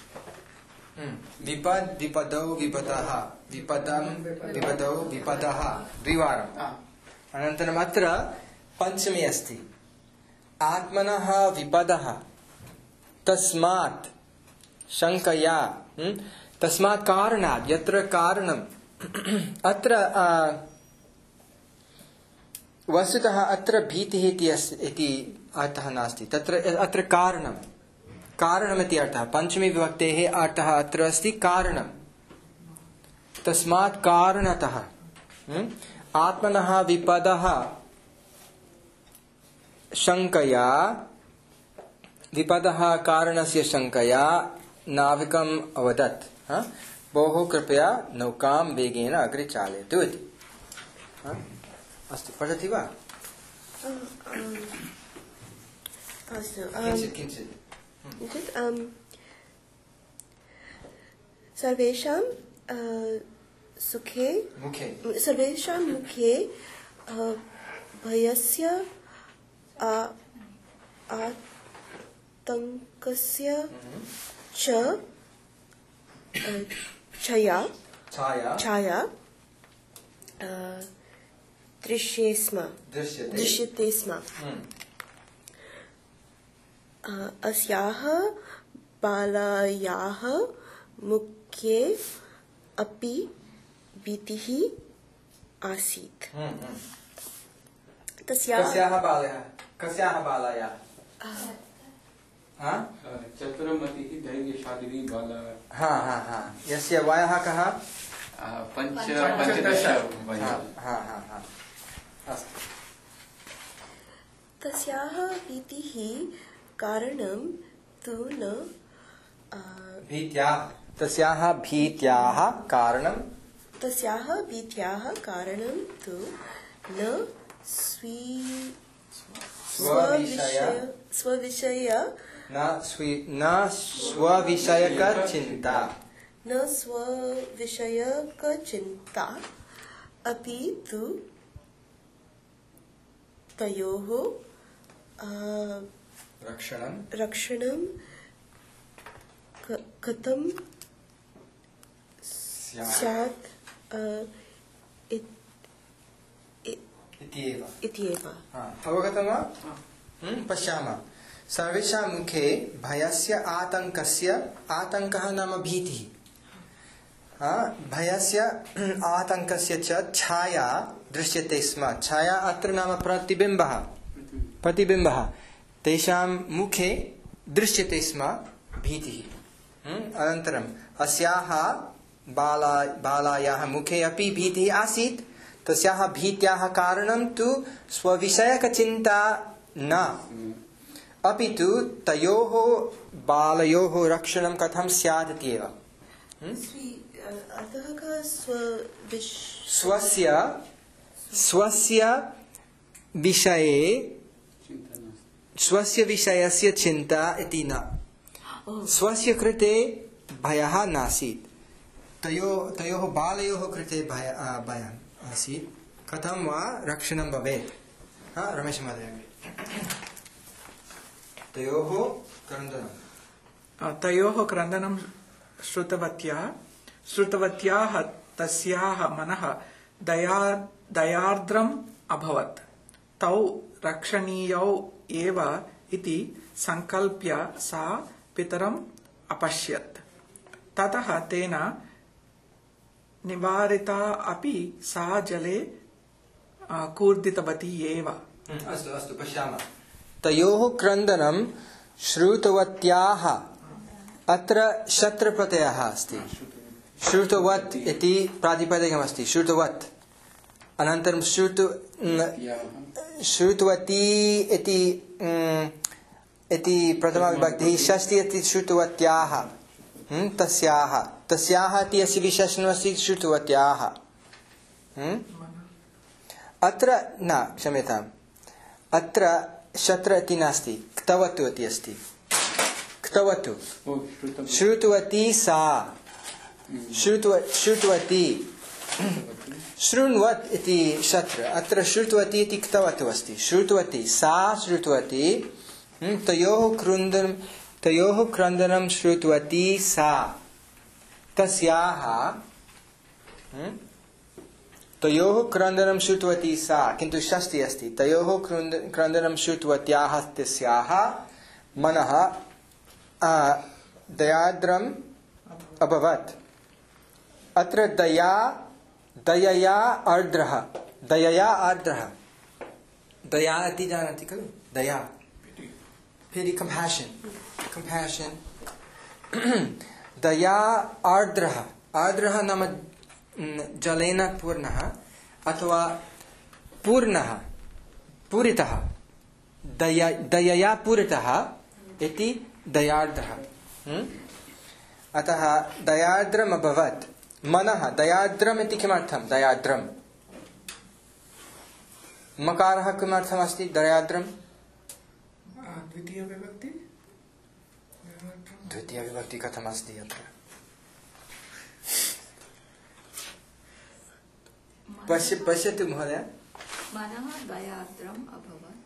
विपदौ विपदः विपदं विपदौ विपदः द्विवारम् अनन्तरम् अत्र पंचमी अस्ति आत्मनः विपदः तस्मात् शङ्कया तस्मात् कारणात् यत्र कारणम् अत्र वस्तुतः अत्र भीतिः इति अर्थः नास्ति अत्र कारणमिति अर्थः पंचमी विभक्तेः अर्थः अत्र अस्ति कारणं तस्मात् कारणतः आत्मनः विपदः शङ्कया विपदः कारणस्य शङ्कया नाविकम् अवदत् भोः कृपया नौकां वेगेन अग्रे चालयतु इति अस्तु पठति वा किञ्चित् सर्वेषां मुखे भयस्य आतङ्कस्य च छाया दृश्यते स्म अस्याः बालायाः मुखे अपि भीतिः आसीत् कस्याः बालायाः चतुरमतिः धैर्यशालिनी बाला यस्य वयः कः पंचदश तस्याः भीतिः कारणं तु न तस्याः भीत्याः कारणं तु न स्वविषयकचिन्ता अपि तु तयोः रक्षणं कथं स्यात् इत्येव अवगतं वा पश्यामः सर्वेषां मुखे भयस्य आतङ्कः नाम भीतिः भयस्य आतङ्कस्य च छाया दृश्यते स्म। छाया अत्र नाम प्रतिबिम्बः तेषां मुखे दृश्यते स्म भीतिः। अनन्तरम् अस्याः बालायाः मुखे अपि भीतिः आसीत्। तस्याः भीत्याः कारणं तु स्वविषयकचिन्ता न, अपि तु तयोः बालयोः रक्षणं कथं स्यात् इत्येव। स्वस्य विषयस्य चिन्ता इति न, स्वस्य कृते भयः नासीत्, तयोः बालयोः कृते भयम् आसीत्। कथं वा रक्षणं भवेत्। रमेश महोदय। तयोः क्रन्दनं श्रुतवत्याः तस्याः मनः दयार्द्रम् अभवत्। तौ रक्षणीयौ एव इति संकल्प्य सा पितरम् अपश्यत्। ततः तेन निवारिता अपि सा जले कूर्दितवती एव। अस्तु पश्यामः। तयोः क्रन्दनं श्रुतवत्याः, अत्र शत्रप्रत्ययः अस्ति। श्रुतवत् इति प्रातिपदिकमस्ति, श्रुतवत्। अनन्तरं श्रुतवती इति प्रथमा विभक्तिः, षष्ठी इति श्रुतवत्याः, तस्याः इति अस्य विशेषणमस्ति श्रुतवत्याः। अत्र न, क्षम्यताम्, अत्र शत्र इति नास्ति, क्तवतु इति अस्ति। क्तवतु, श्रुतवती सा, श्रुतवती, शृण्वत् इति शत्र, अत्र श्रुतवती इति क्तवतु अस्ति। श्रुतवती सा, श्रुतवती, तयोः क्रन्दनं श्रुतवती सा, तयोः क्रन्दनं श्रुतवती सा, किन्तु षष्ठी अस्ति। तयोः क्रन्दनं श्रुतवत्याः तस्याः मनः दयार्द्रम् अभवत्। अत्र दयया आर्द्रः, दया इति जानाति खलु, दया, फिर compassion, दया आर्द्रः, आर्द्रः नाम जलेन पूर्णः अथवा पूरितः, दयया पूरितः इति दयार्द्रः। अतः दयार्द्रम् अभवत्। मनः दयार्द्रम् इति किमर्थं? दयार्द्रम् मकारः किमर्थमस्ति? दयार्द्रम् द्वितीया विभक्ति कथमस्ति अत्र? पश्यतु महोदय। मनः दयार्द्रम् अभवत्।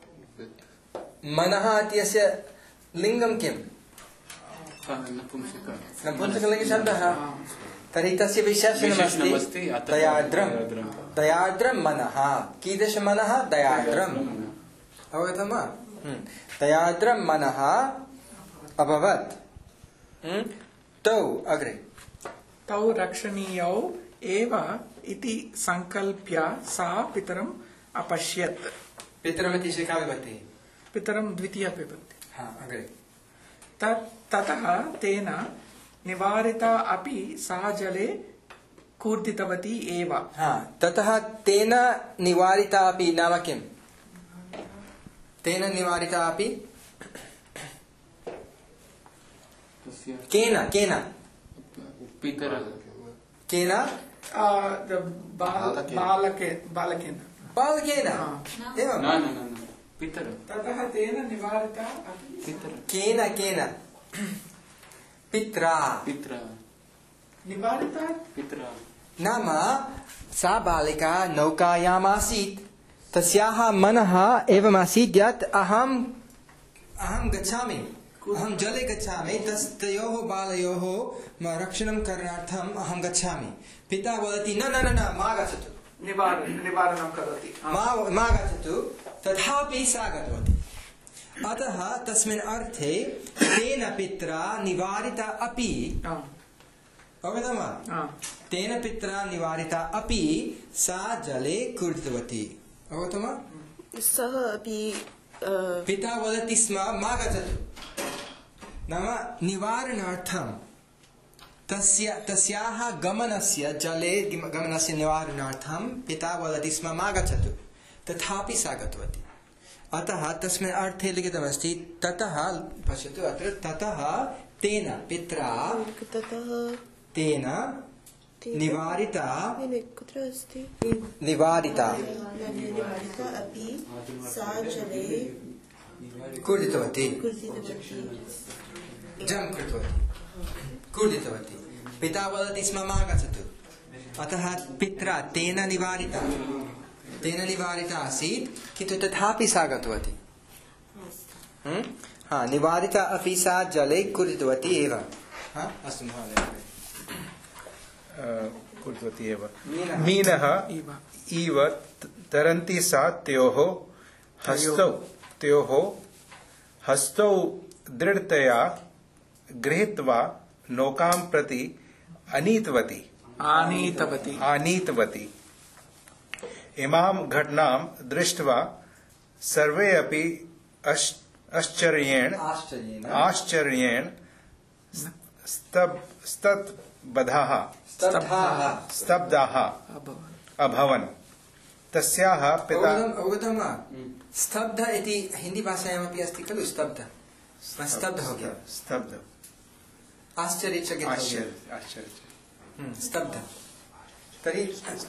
मनः इत्यस्य लिङ्गं किम्? नपुंसकलिङ्गशब्दः। तर्हि तस्य विशेषणमस्ति दयार्द्रम्। दयार्द्रं मनः। कीदृश मनः? दयार्द्रम्। अवगतं वा? दयार्द्रं मनः अभवत्। तौ अग्रे तौ रक्षणीयौ एव इति संकल्प्य सा पितरम् अपश्यत्। पितरमिति का विभक्तिः? पितरं द्वितीया विभक्ति। अग्रे ततः तेन निवारिता अपि सा जले कूर्दितवती एव। ततः तेन निवारिता अपि नाम किम्? तेन निवारिता अपि केन? बालकेन। एवं ततः तेन निवारिता केन? पित्रा निवारिता नाम सा बालिका नौकायाम् आसीत्। तस्याः मनः एवमासीत् यत् अहं गच्छामि, अहं जले गच्छामि, तयोः बालयोः रक्षणं करणार्थम् अहं गच्छामि। पिता वदति न न न मा गच्छतु, निवारणं करोति, मा गच्छतु, तथापि सा गतवती। अतः तस्मिन् अर्थे तेन पित्रा निवारिता अपि अवगतं वा? तेन पित्रा निवारिता अपि सा जले कूर्दितवती। अवगतं वा? सः अपि पिता वदति स्म मा गच्छतु, नाम निवारणार्थं तस्याः गमनस्य जले गमनस्य निवारणार्थं पिता वदति स्म मा गच्छतु, तथापि सा गतवती। अतः तस्मिन् अर्थे लिखितमस्ति ततः, पश्यतु अत्र, ततः तेन पित्रा तेन निवारिता, कुत्र अस्ति? निवारिता अपि सा जले कूर्दितवती, जं कृतवती, कूर्दितवती। पिता वदति स्म मा गच्छतु, अतः पित्रा तेन निवारिता आसीत्, किन्तु तथापि सा गतवती। निवारिता अपि सा जले कूर्दितवती एव। अस्तु महोदय, कुर्वती एव। मीनः इव तरन्ति सा तयोः हस्तौ दृढतया गृहीत्वा नौकां प्रति आनीतवती। इमां घटनां दृष्ट्वा सर्वे अपि आश्चर्येण स्तब्धाः अभवन्। तस्याः पिता, अवगतं वा? स्तब्ध इति हिंदी भाषायामपि अस्ति खलु, स्तब्ध हो गया, स्तब्ध, आश्चर्यचकित, स्तब्ध। तर्हि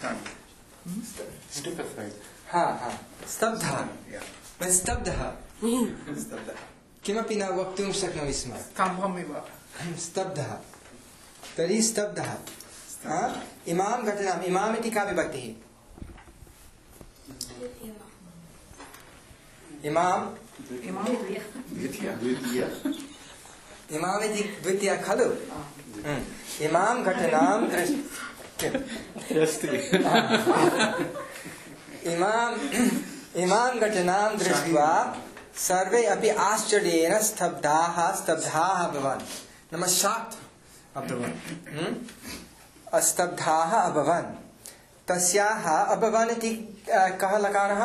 स्तब्धः किमपि न वक्तुं शक्नोमि स्म, स्तब्धः। तर्हि स्तब्धः। इमां घटनाम्, इमाम् इति का विभक्तिः? इमाम् इति द्वितीया खलु। इमां घटनां इमां घटनां दृष्ट्वा सर्वे अपि आश्चर्येण स्तब्धाः अभवन्, नाम शाक्ड् अभवन्, स्तब्धाः अभवन्। तस्याः अभवन् इति कः लकारः?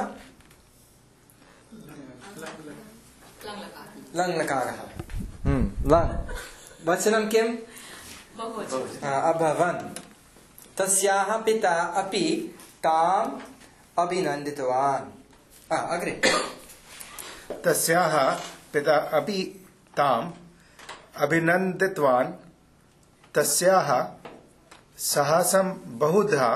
लङ् लकारः। लङ् वचनं किम्? अभवन्। तस्याः पिता अपि ताम् अभिनन्दितवान्। अग्रे। तस्याः पिता अपि ताम् अभिनन्दितवान्। तस्याः साहसं बहुधा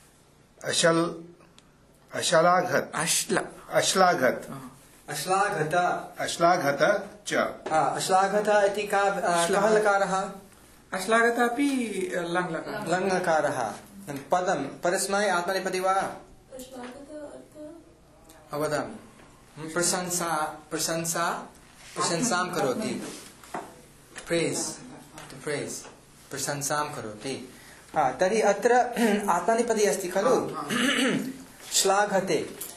अश्लाघत च। अश्लाघत इति कः लकारः? अश्लाघत अपि लङ् लकारः। पदं परस्मै आत्मनेपदी वा? अवदामि। प्रशंसां करोति, प्रेस्, प्रशंसां करोति। तर्हि अत्र आत्मनेपदी अस्ति खलु, श्लाघते,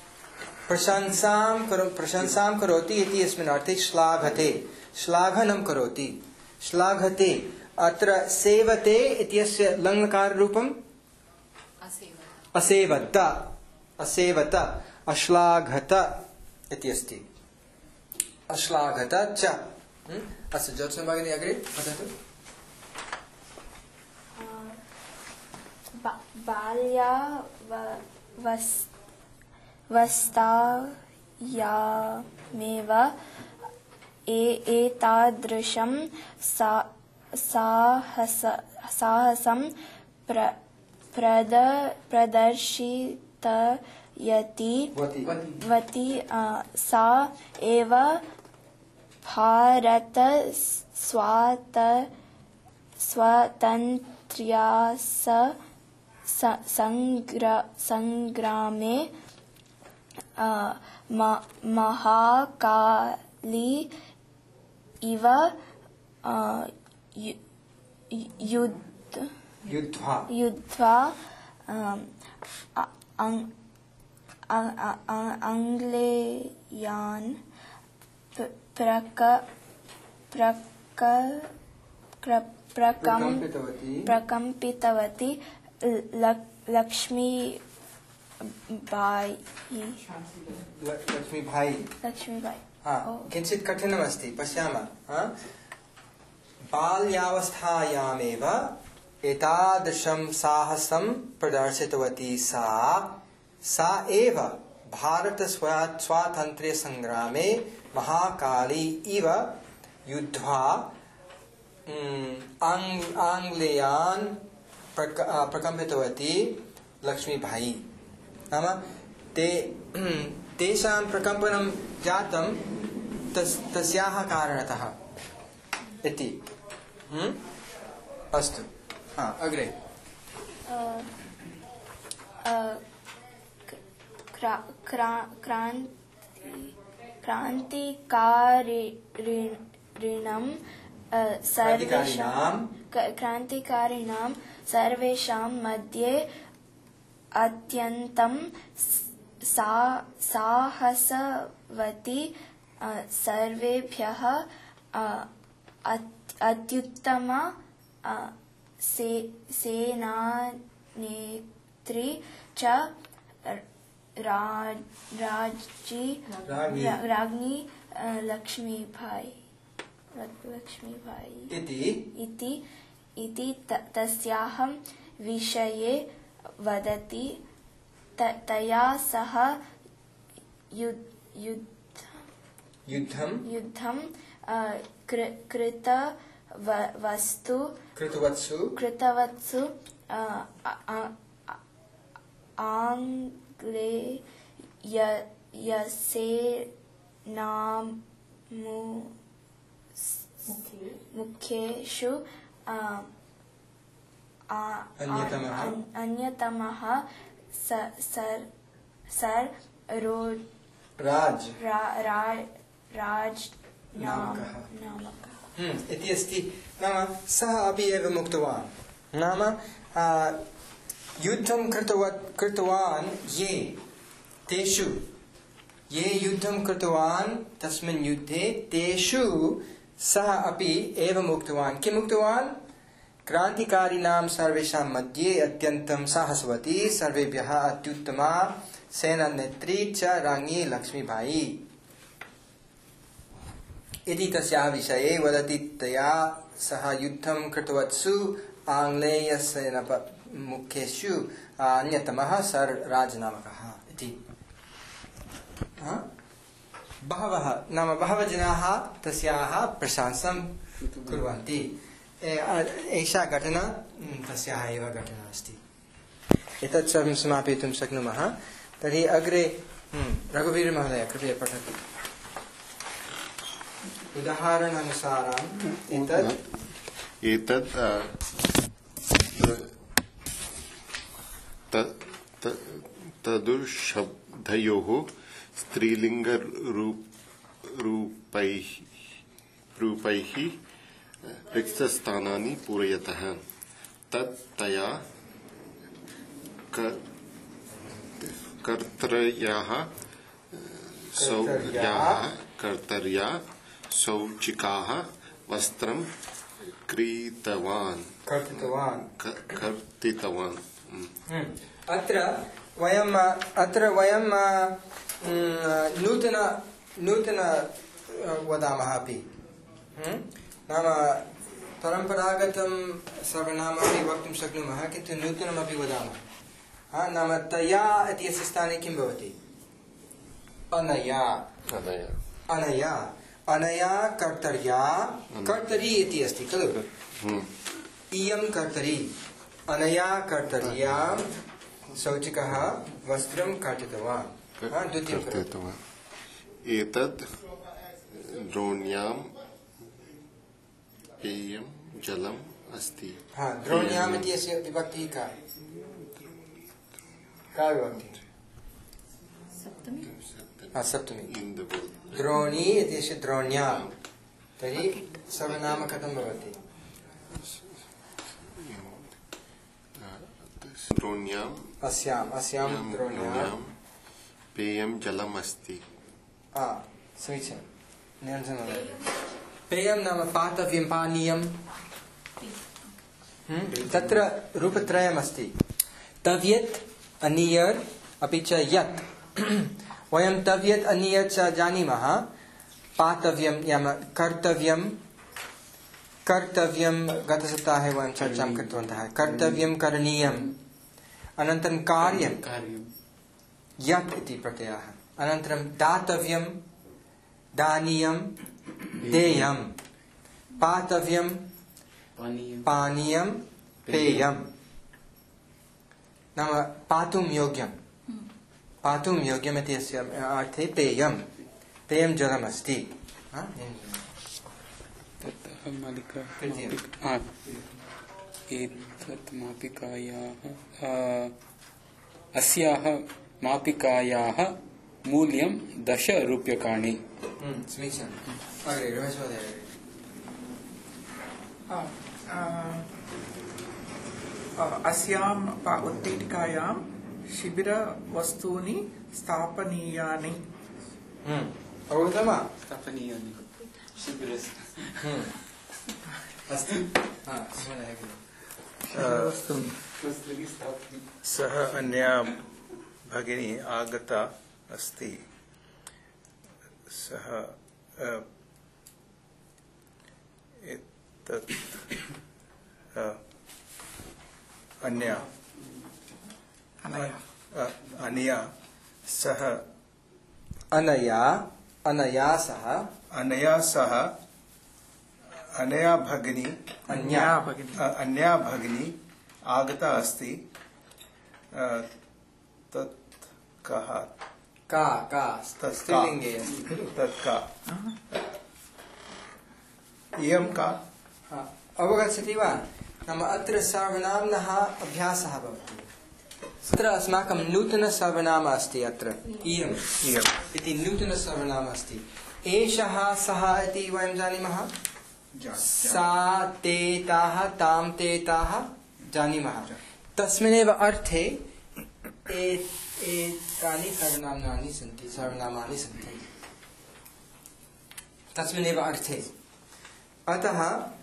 प्रशंसां करोति इति अस्मिन् अर्थे श्लाघते, श्लाघनं करोति, श्लाघते। अत्र सेवते इत्यस्य लङ्काररूपम् असेवत, अश्लाघत इति अस्ति, अश्लाघत च। अस्तु, ज्योत्स्ना भगिनी अग्रे वदतु। बाल्यावस्थायामेव एतादृशं साहसं प्रदर्शितवती सा एव भारत स्वातन्त्र्यास संग्रामे महाकाली इव युद्ध्वा आङ्ग्लेयान् प्रकम्पितवती लक्ष्मीबाई किञ्चित् कठिनमस्ति पश्यामः बाल्यावस्थायामेव एतादृशं साहसं प्रदर्शितवती सा एव भारतस्वातन्त्र्यसङ्ग्रामे महाकाली इव युद्ध्वा आङ्ग्लेयान् प्रकम्पितवती लक्ष्मीबाई नाम तेषां प्रकम्पनं जातं तस्याः कारणतः इति अस्तु अग्रे क्रान्तिकारिणां सर्वेषां मध्ये अत्यन्तं साहसवती सर्वेभ्यः अत्युत्तमा सेनानेत्री च राज्ञी लक्ष्मीबाई इति तस्याः विषये वदति तया सह युद्धं कृतवत्सु मुख्येषु अन्यतमः सर राज नामकः इति अस्ति नाम सः अपि एवम् उक्तवान् नाम युद्धं कृतवान् ये युद्धं कृतवान् तस्मिन् युद्धे तेषु सः अपि एवम् उक्तवान् किम् उक्तवान् क्रान्तिकारिणां सर्वेषां मध्ये अत्यन्तं साहसवती सर्वेभ्यः अत्युत्तमा सेनानेत्री च राज्ञी लक्ष्मीबाई इति तस्याः विषये वदति तया सह युद्धं कृतवत्सु आङ्ग्लेयसेनामुख्येषु अन्यतमः सर राजनामकः इति बहवः जनाः तस्याः प्रशंसां कुर्वन्ति एषा घटना तस्याः एव घटना अस्ति एतत् सर्वं समापयितुं शक्नुमः तर्हि अग्रे रघुवीरमहोदय कृपया पठतु उदाहरणानुसारम् तदुशब्दयोः स्त्रीलिङ्गरूपैः रिक्तस्थानानि पूरयतः तया कर्तर्या शौचिकाः वस्त्रं कर्तितवान् अत्र वयं नूतन वदामः अपि नाम परम्परागतं सर्वनामपि वक्तुं शक्नुमः किन्तु नूतनमपि वदामः नाम तया इत्यस्य स्थाने किं भवति अनया कर्तर्या कर्तरी इति अस्ति खलु इयं कर्तरी अनया कर्तर्या शौचिकः वस्त्रं कर्तितवान् द्वितीयं एतद् द्रोण्यां पेयं जलम् अस्ति द्रोण्याम् इत्यस्य विभक्तिः का विभक्तिः सप्तमी द्रोणी इत्यस्य द्रोण्यां तर्हि सर्वनाम कथं भवति द्रोण्याम् अस्यां द्रोण्यां पेयं जलम् अस्ति समीचीनं निरञ्जन पेयं नाम पातव्यं पानीयं तत्र रूपत्रयमस्ति तव्यत् अनियर् अपि च यत् वयं तव्यत् अनियत् च जानीमः पातव्यं याम कर्तव्यं कर्तव्यं गतसप्ताहे वयं चर्चां कृतवन्तः कर्तव्यं करणीयम् अनन्तरं कार्यं यत् इति प्रत्ययः अनन्तरं दातव्यं दानीयं देयं पातव्यं पानीयं पेयं नाम पातुं योग्यम् इति अस्य अर्थे पेयं जलमस्ति अस्याः मापिकायाः मूल्यं 10 रूप्यकाणि। समीचीनम्। अग्रे रोहितमहोदय। अस्यां उत्पीठिकायां शिबिरवस्तूनि स्थापनीयानि। अवगतं वा? स्थापनीयानि अस्ति। सः अन्या भगिनी आगता अस्ति सः एतत् अन्या अनया सह अनया सह अन्या भगिनी आगता अस्ति तत् कः का स्त्रीलिङ्गे अस्ति खलु तत् का इयं का अवगच्छति वा नाम अत्र सर्वनाम्नः अभ्यासः भवति अत्र अस्माकं नूतनसर्वनाम अस्ति अत्र इयम् इति नूतनसर्वनाम अस्ति एषः सः इति वयं जानीमः सा ते ताः तां ते ताः जानीमः तस्मिन्नेव अर्थे एतानि सर्वनामानि सन्ति तस्मिन्नेव अर्थे अतः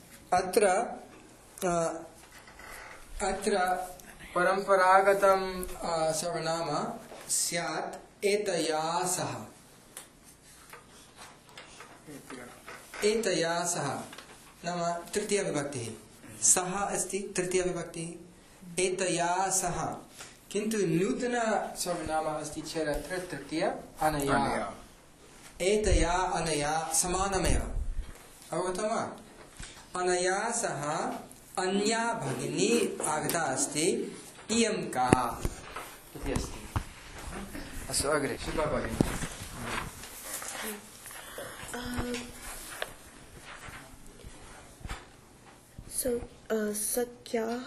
अत्र परम्परागतं सर्वनाम स्यात् एतया सह नाम तृतीया विभक्तिः सः अस्ति तृतीया विभक्तिः एतया सह किन्तु नूतन सर्वनाम अस्ति चेत् अत्र तृतीया अनया एतया अनया समानमेव अवगतं वा अनया सह अन्या भगिनी आगता अस्ति इयं का इति अस्ति अस्तु अग्रे शुभा भगिनी सख्याः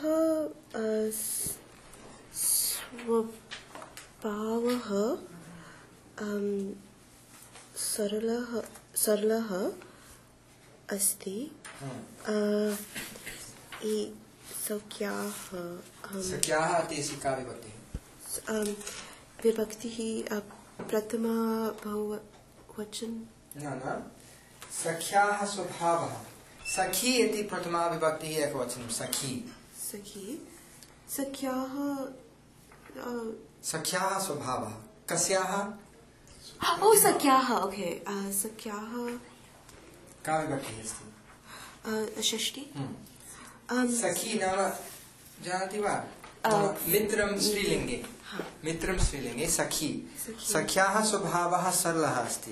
स्वभावः सरलः अस्ति सख्याः इति का विभक्तिः विभक्तिः प्रथमा बहुवचन न सख्याः स्वभावः सखी इति प्रथमा विभक्तिः एकवचनं सखी सख्याः स्वभावः कस्याः सख्याः ओके सख्याः का विभक्तिः अस्ति षष्ठी सखी नाम जानाति वा मित्रं स्त्रीलिङ्गे सखी सख्याः स्वभावः सरलः अस्ति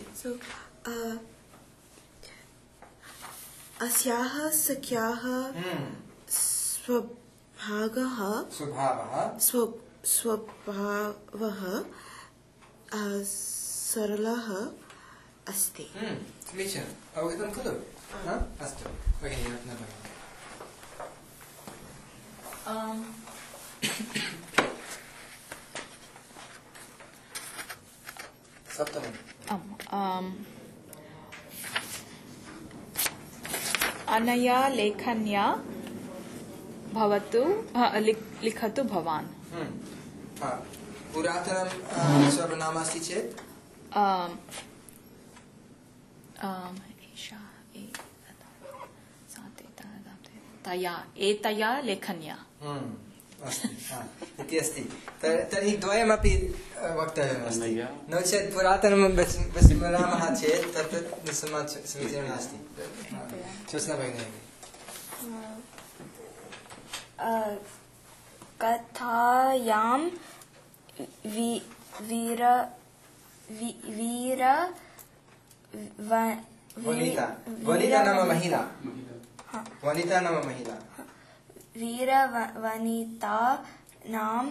अस्याः सख्याः स्वभावः सरलः अस्ति समीचीनम् अवगतं खलु अस्तु भगिनी रत्नभगिनी अनया लेखन्या भवतु लिखतु भवान् पुरातनं सर्वनाम अस्ति चेत् एतया लेखन्या अस्ति इति अस्ति तर्हि द्वयमपि वक्तव्यमस्ति नो चेत् पुरातनं स्मरामः चेत् तत् समीचीनं नास्ति ज्योत्स्ना भगिनी कथायां वनिता नाम महिला वनिता नाम महिला वीरवनिता नाम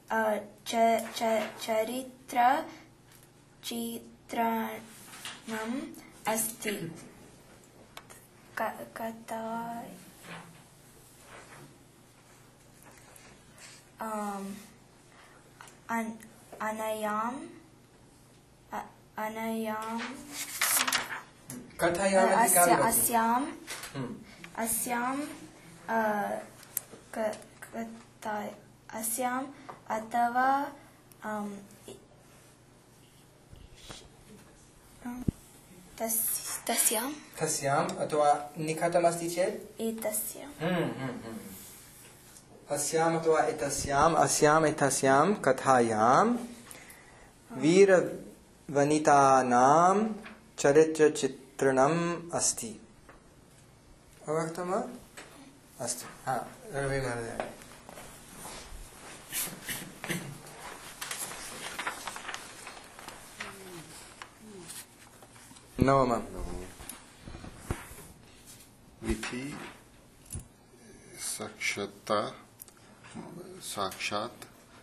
चित्रणम् अस्ति कथा अस्याम् अथवा तस्याम् अथवा निकटमस्ति चेत् अस्याम् अथवा एतस्यां कथायां वीरवनितानां चरित्रचित्रणम् अस्ति अवगतं वा अस्तु रवि महोदय नवमम् विधि साक्षात्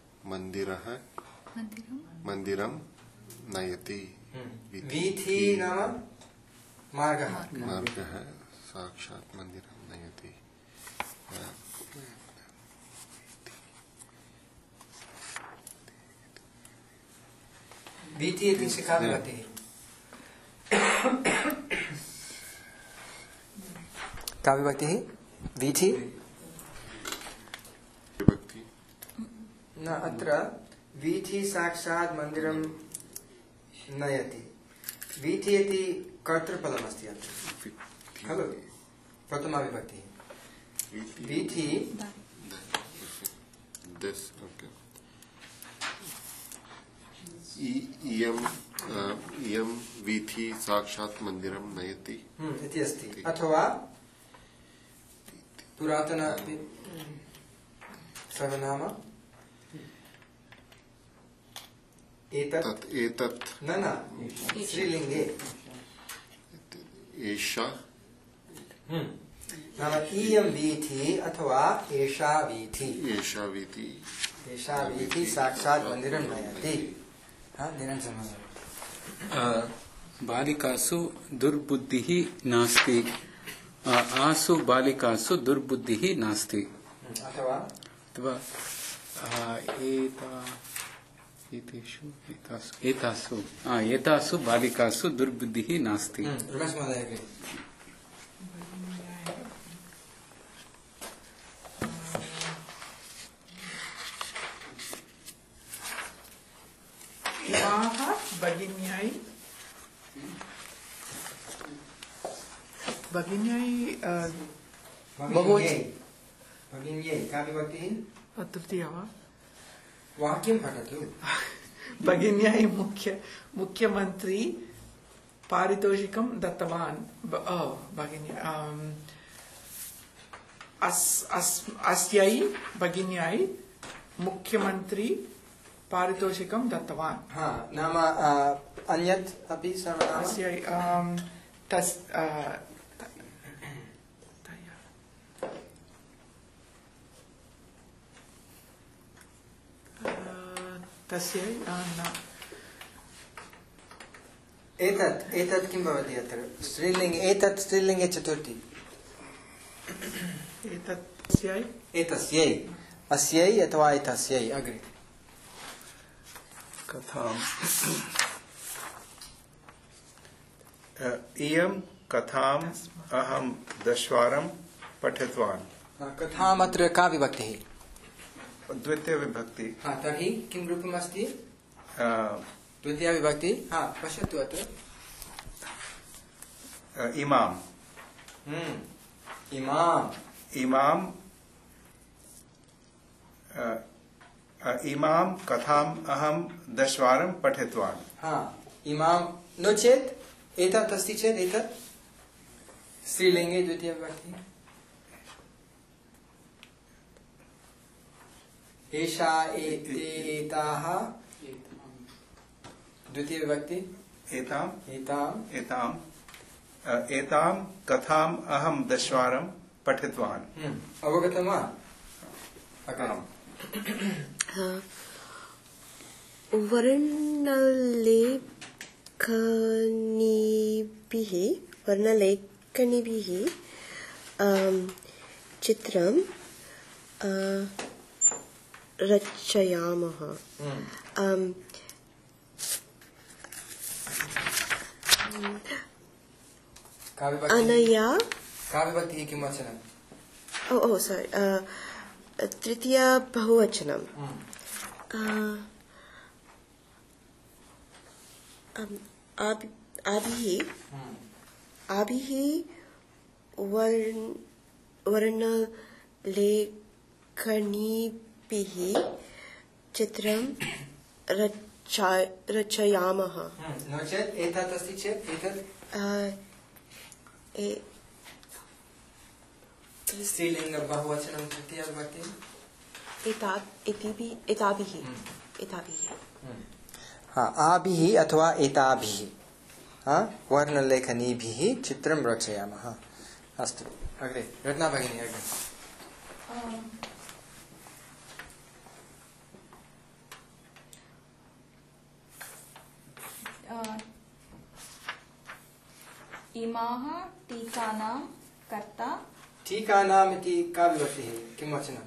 मंदिरं नयति वीथि नाम मार्गः साक्षात् मंदिरं नयति वीथि इति शिखाविभक्तिः का विभक्तिः वीथि न अत्र वीथि साक्षात् मन्दिरं नयति वीथि इति कर्तृपदमस्ति अत्र खलु प्रथमा विभक्तिः वीथि इयं वीथि साक्षात् मन्दिरं नयति इति अस्ति अथवा पुरातन सर्वनाम एतत् न स्त्रीलिङ्गे एषा नाम इयं वीथि अथवा एषा वीथि साक्षात् मन्दिरं नयति बालिकासु दुर्बुद्धिः नास्ति आसु बालिकासु दुर्बुद्धिः नास्ति अथवा एतासु बालिकासु दुर्बुद्धिः नास्ति भगिन्यै का विभक्तिः तृतीया वा वाक्यं पठतु भगिन्यै मुख्यमन्त्री पारितोषिकं दत्तवान् भगिनी अस्यै भगिन्यै मुख्यमन्त्री पारितोषिकं दत्तवान् नाम अन्यत् अपि सर्वनाम तस्यै एतत् किं भवति अत्र स्त्रीलिङ्गे एतत् स्त्रीलिङ्गे चतुर्थी एतस्यै अस्यै अथवा एतस्यै अग्रे कथाम् इयं कथाम् अहं 10 वारं पठितवान् कथाम् अत्र का विभक्तिः द्वितीय विभक्ति तर्हि किं रूपम् अस्ति द्वितीया विभक्ति पश्यतु अत्र इमाम् इमां कथाम् अहं 10 वारं पठितवान्। इमां नो चेत् एतत् अस्ति चेत् एतत् स्त्रीलिङ्गे द्वितीयविभक्ति। एषा एते एताः द्वितीयविभक्ति। एतां कथाम् अहं 10 वारं पठितवान्। अवगतं वा? वर्णलेखनीभिः चित्रं रचयामः। अनया का विभक्तिः किं वचनं? सॉरी, तृतीय बहुवचनम्। आभिः वर्णलेखनीभिः चित्रं रचयामः। नो चेत् एतत् अस्ति चेत् एतत् स्त्रीलिङ्ग बहुवचनं तृतीयविभक्ति। एताभिः आभिः अथवा एताभिः वर्णलेखनीभिः चित्रं रचयामः। अस्तु, अग्रे रत्ना भगिनी अग्रे। इमाः टीकानां कर्ता। टीकानाम् इति का विभक्तिः किं वचनं?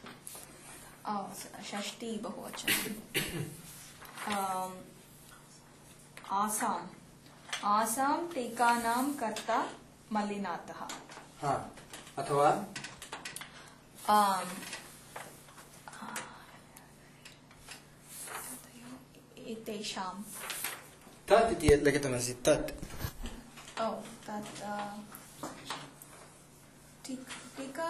षष्ठी बहुवचनं। आसां टीकानां कर्ता मल्लिनाथः। अथवा एतेषां तत् इति लिखितमस्ति। तत् टीका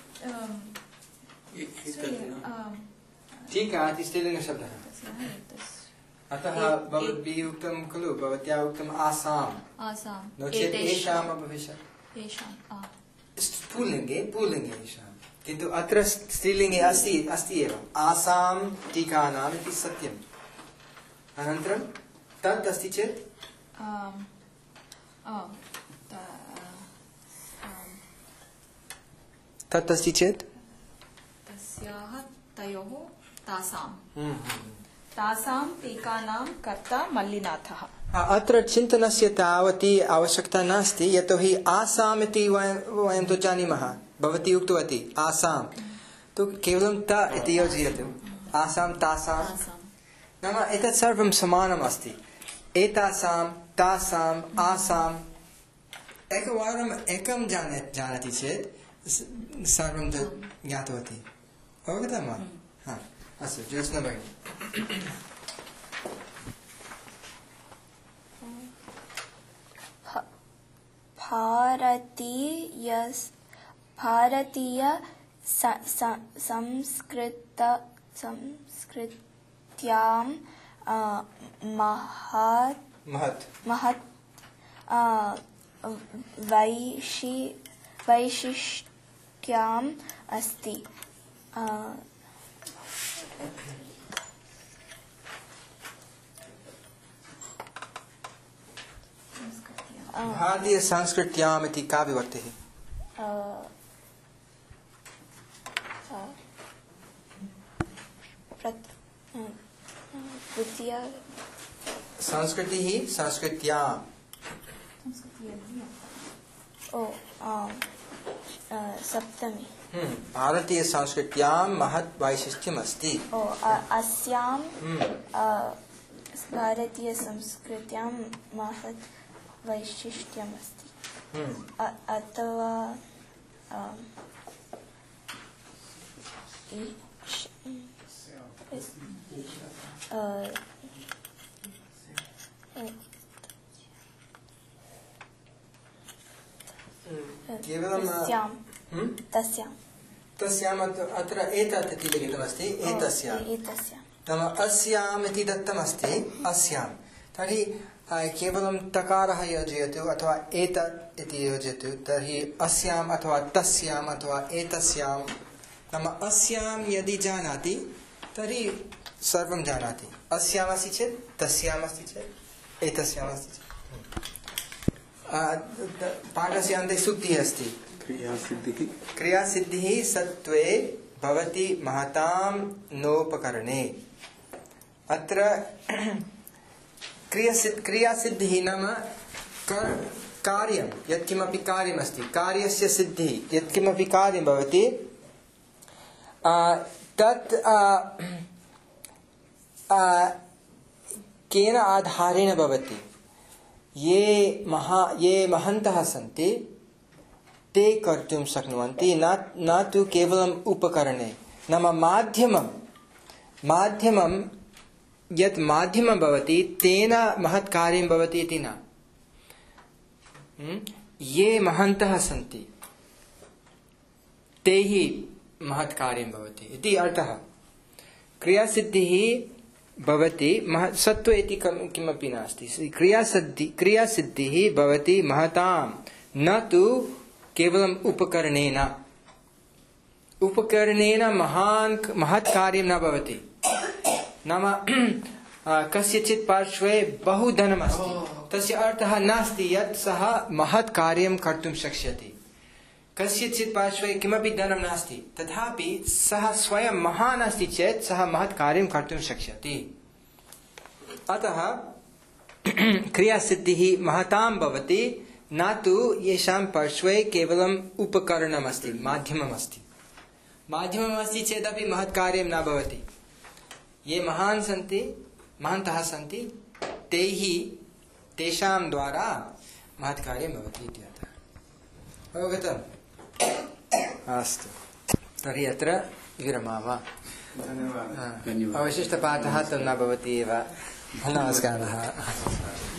टीका इति स्त्रीलिङ्गशब्दः। अतः भवद्भिः उक्तं खलु, भवत्या उक्तम् आसाम्। नो चेत् एषाम् अभविष्यत्। पुल्लिङ्गे एषाम्, किन्तु अत्र स्त्रीलिङ्गे अस्ति एव आसां टीकानाम् इति सत्यम्। अनन्तरं तत् अस्ति चेत् तत् अस्ति चेत् तस्याः तयोः तासां टीकानां कर्ता मल्लिनाथः। अत्र चिन्तनस्य तावती आवश्यकता नास्ति, यतोहि आसाम् इति वयं तु जानीमः। भवती उक्तवती आसां, तु केवलं त इति योजयतु। आसां तासां नाम एतत् सर्वं समानम् अस्ति। एतासां तासाम् आसाम् एकवारम् एकं जानाति चेत् सर्वं ज्ञातवती। अवगतं वा? अस्तु, ज्योत्स्ना भगिनी। भारतीय संस्कृत्यां महत् वैशिष्ट्यम् अस्ति। भारतीय संस्कृत्याम् इति का विभक्तिः? संस्कृतिः संस्कृत्याम्। सप्तमी। भारतीय संस्कृत्यां महत् वैशिष्ट्यम् अस्ति। अस्यां भारतीय संस्कृत्यां महत् वैशिष्ट्यम् अस्ति। अथवा केवलं तस्यां तस्याम् अत्र एतत् इति लिखितमस्ति एतस्याम् नाम अस्याम् इति दत्तमस्ति अस्यां तर्हि केवलं तकारः योजयतु अथवा एतत् इति योजयतु तर्हि अस्याम् अथवा तस्याम् अथवा एतस्यां नाम अस्यां यदि जानाति तर्हि सर्वं जानाति अस्याम् अस्ति चेत् तस्याम् अस्ति चेत् एतस्याम् अस्ति चेत् पाठस्य अन्ते सूक्तिः अस्ति क्रियासिद्धिः सत्त्वे भवति महतां नोपकरणे अत्र क्रियासिद्धिः नाम कार्यं यत्किमपि कार्यमस्ति कार्यस्य सिद्धिः यत्किमपि कार्यं भवति तत् केन आधारेण भवति ये महन्तः सन्ति ते कर्तुं शक्नुवन्ति न तु केवलम् उपकरणे नाम माध्यमं यत् माध्यमं भवति तेन महत् कार्यं भवति इति न ये महन्तः सन्ति ते हि महत् कार्यं भवति इति अर्थः क्रियासिद्धिः भवति सत्त्व इति किमपि नास्ति क्रियासिद्धिः भवति महतां न तु केवलम् उपकरणेन महत् कार्यं न भवति नाम कस्यचित् पार्श्वे बहु धनमस्ति तस्य अर्थः नास्ति यत् सः महत् कार्यं कर्तुं शक्ष्यति कस्यचित् पार्श्वे किमपि धनं नास्ति तथापि सः स्वयं महान् अस्ति चेत् सः महत् कार्यं कर्तुं शक्ष्यति अतः क्रियासिद्धिः महतां भवति न तु येषां पार्श्वे केवलम् उपकरणमस्ति माध्यममस्ति चेदपि महत् कार्यं न भवति ये महन्तः सन्ति तेषां द्वारा महत् कार्यं भवति इति अर्थः अवगतम् अस्तु तर्हि अत्र विरमामः अवशिष्टपाठः तु न भवति एव नमस्कारः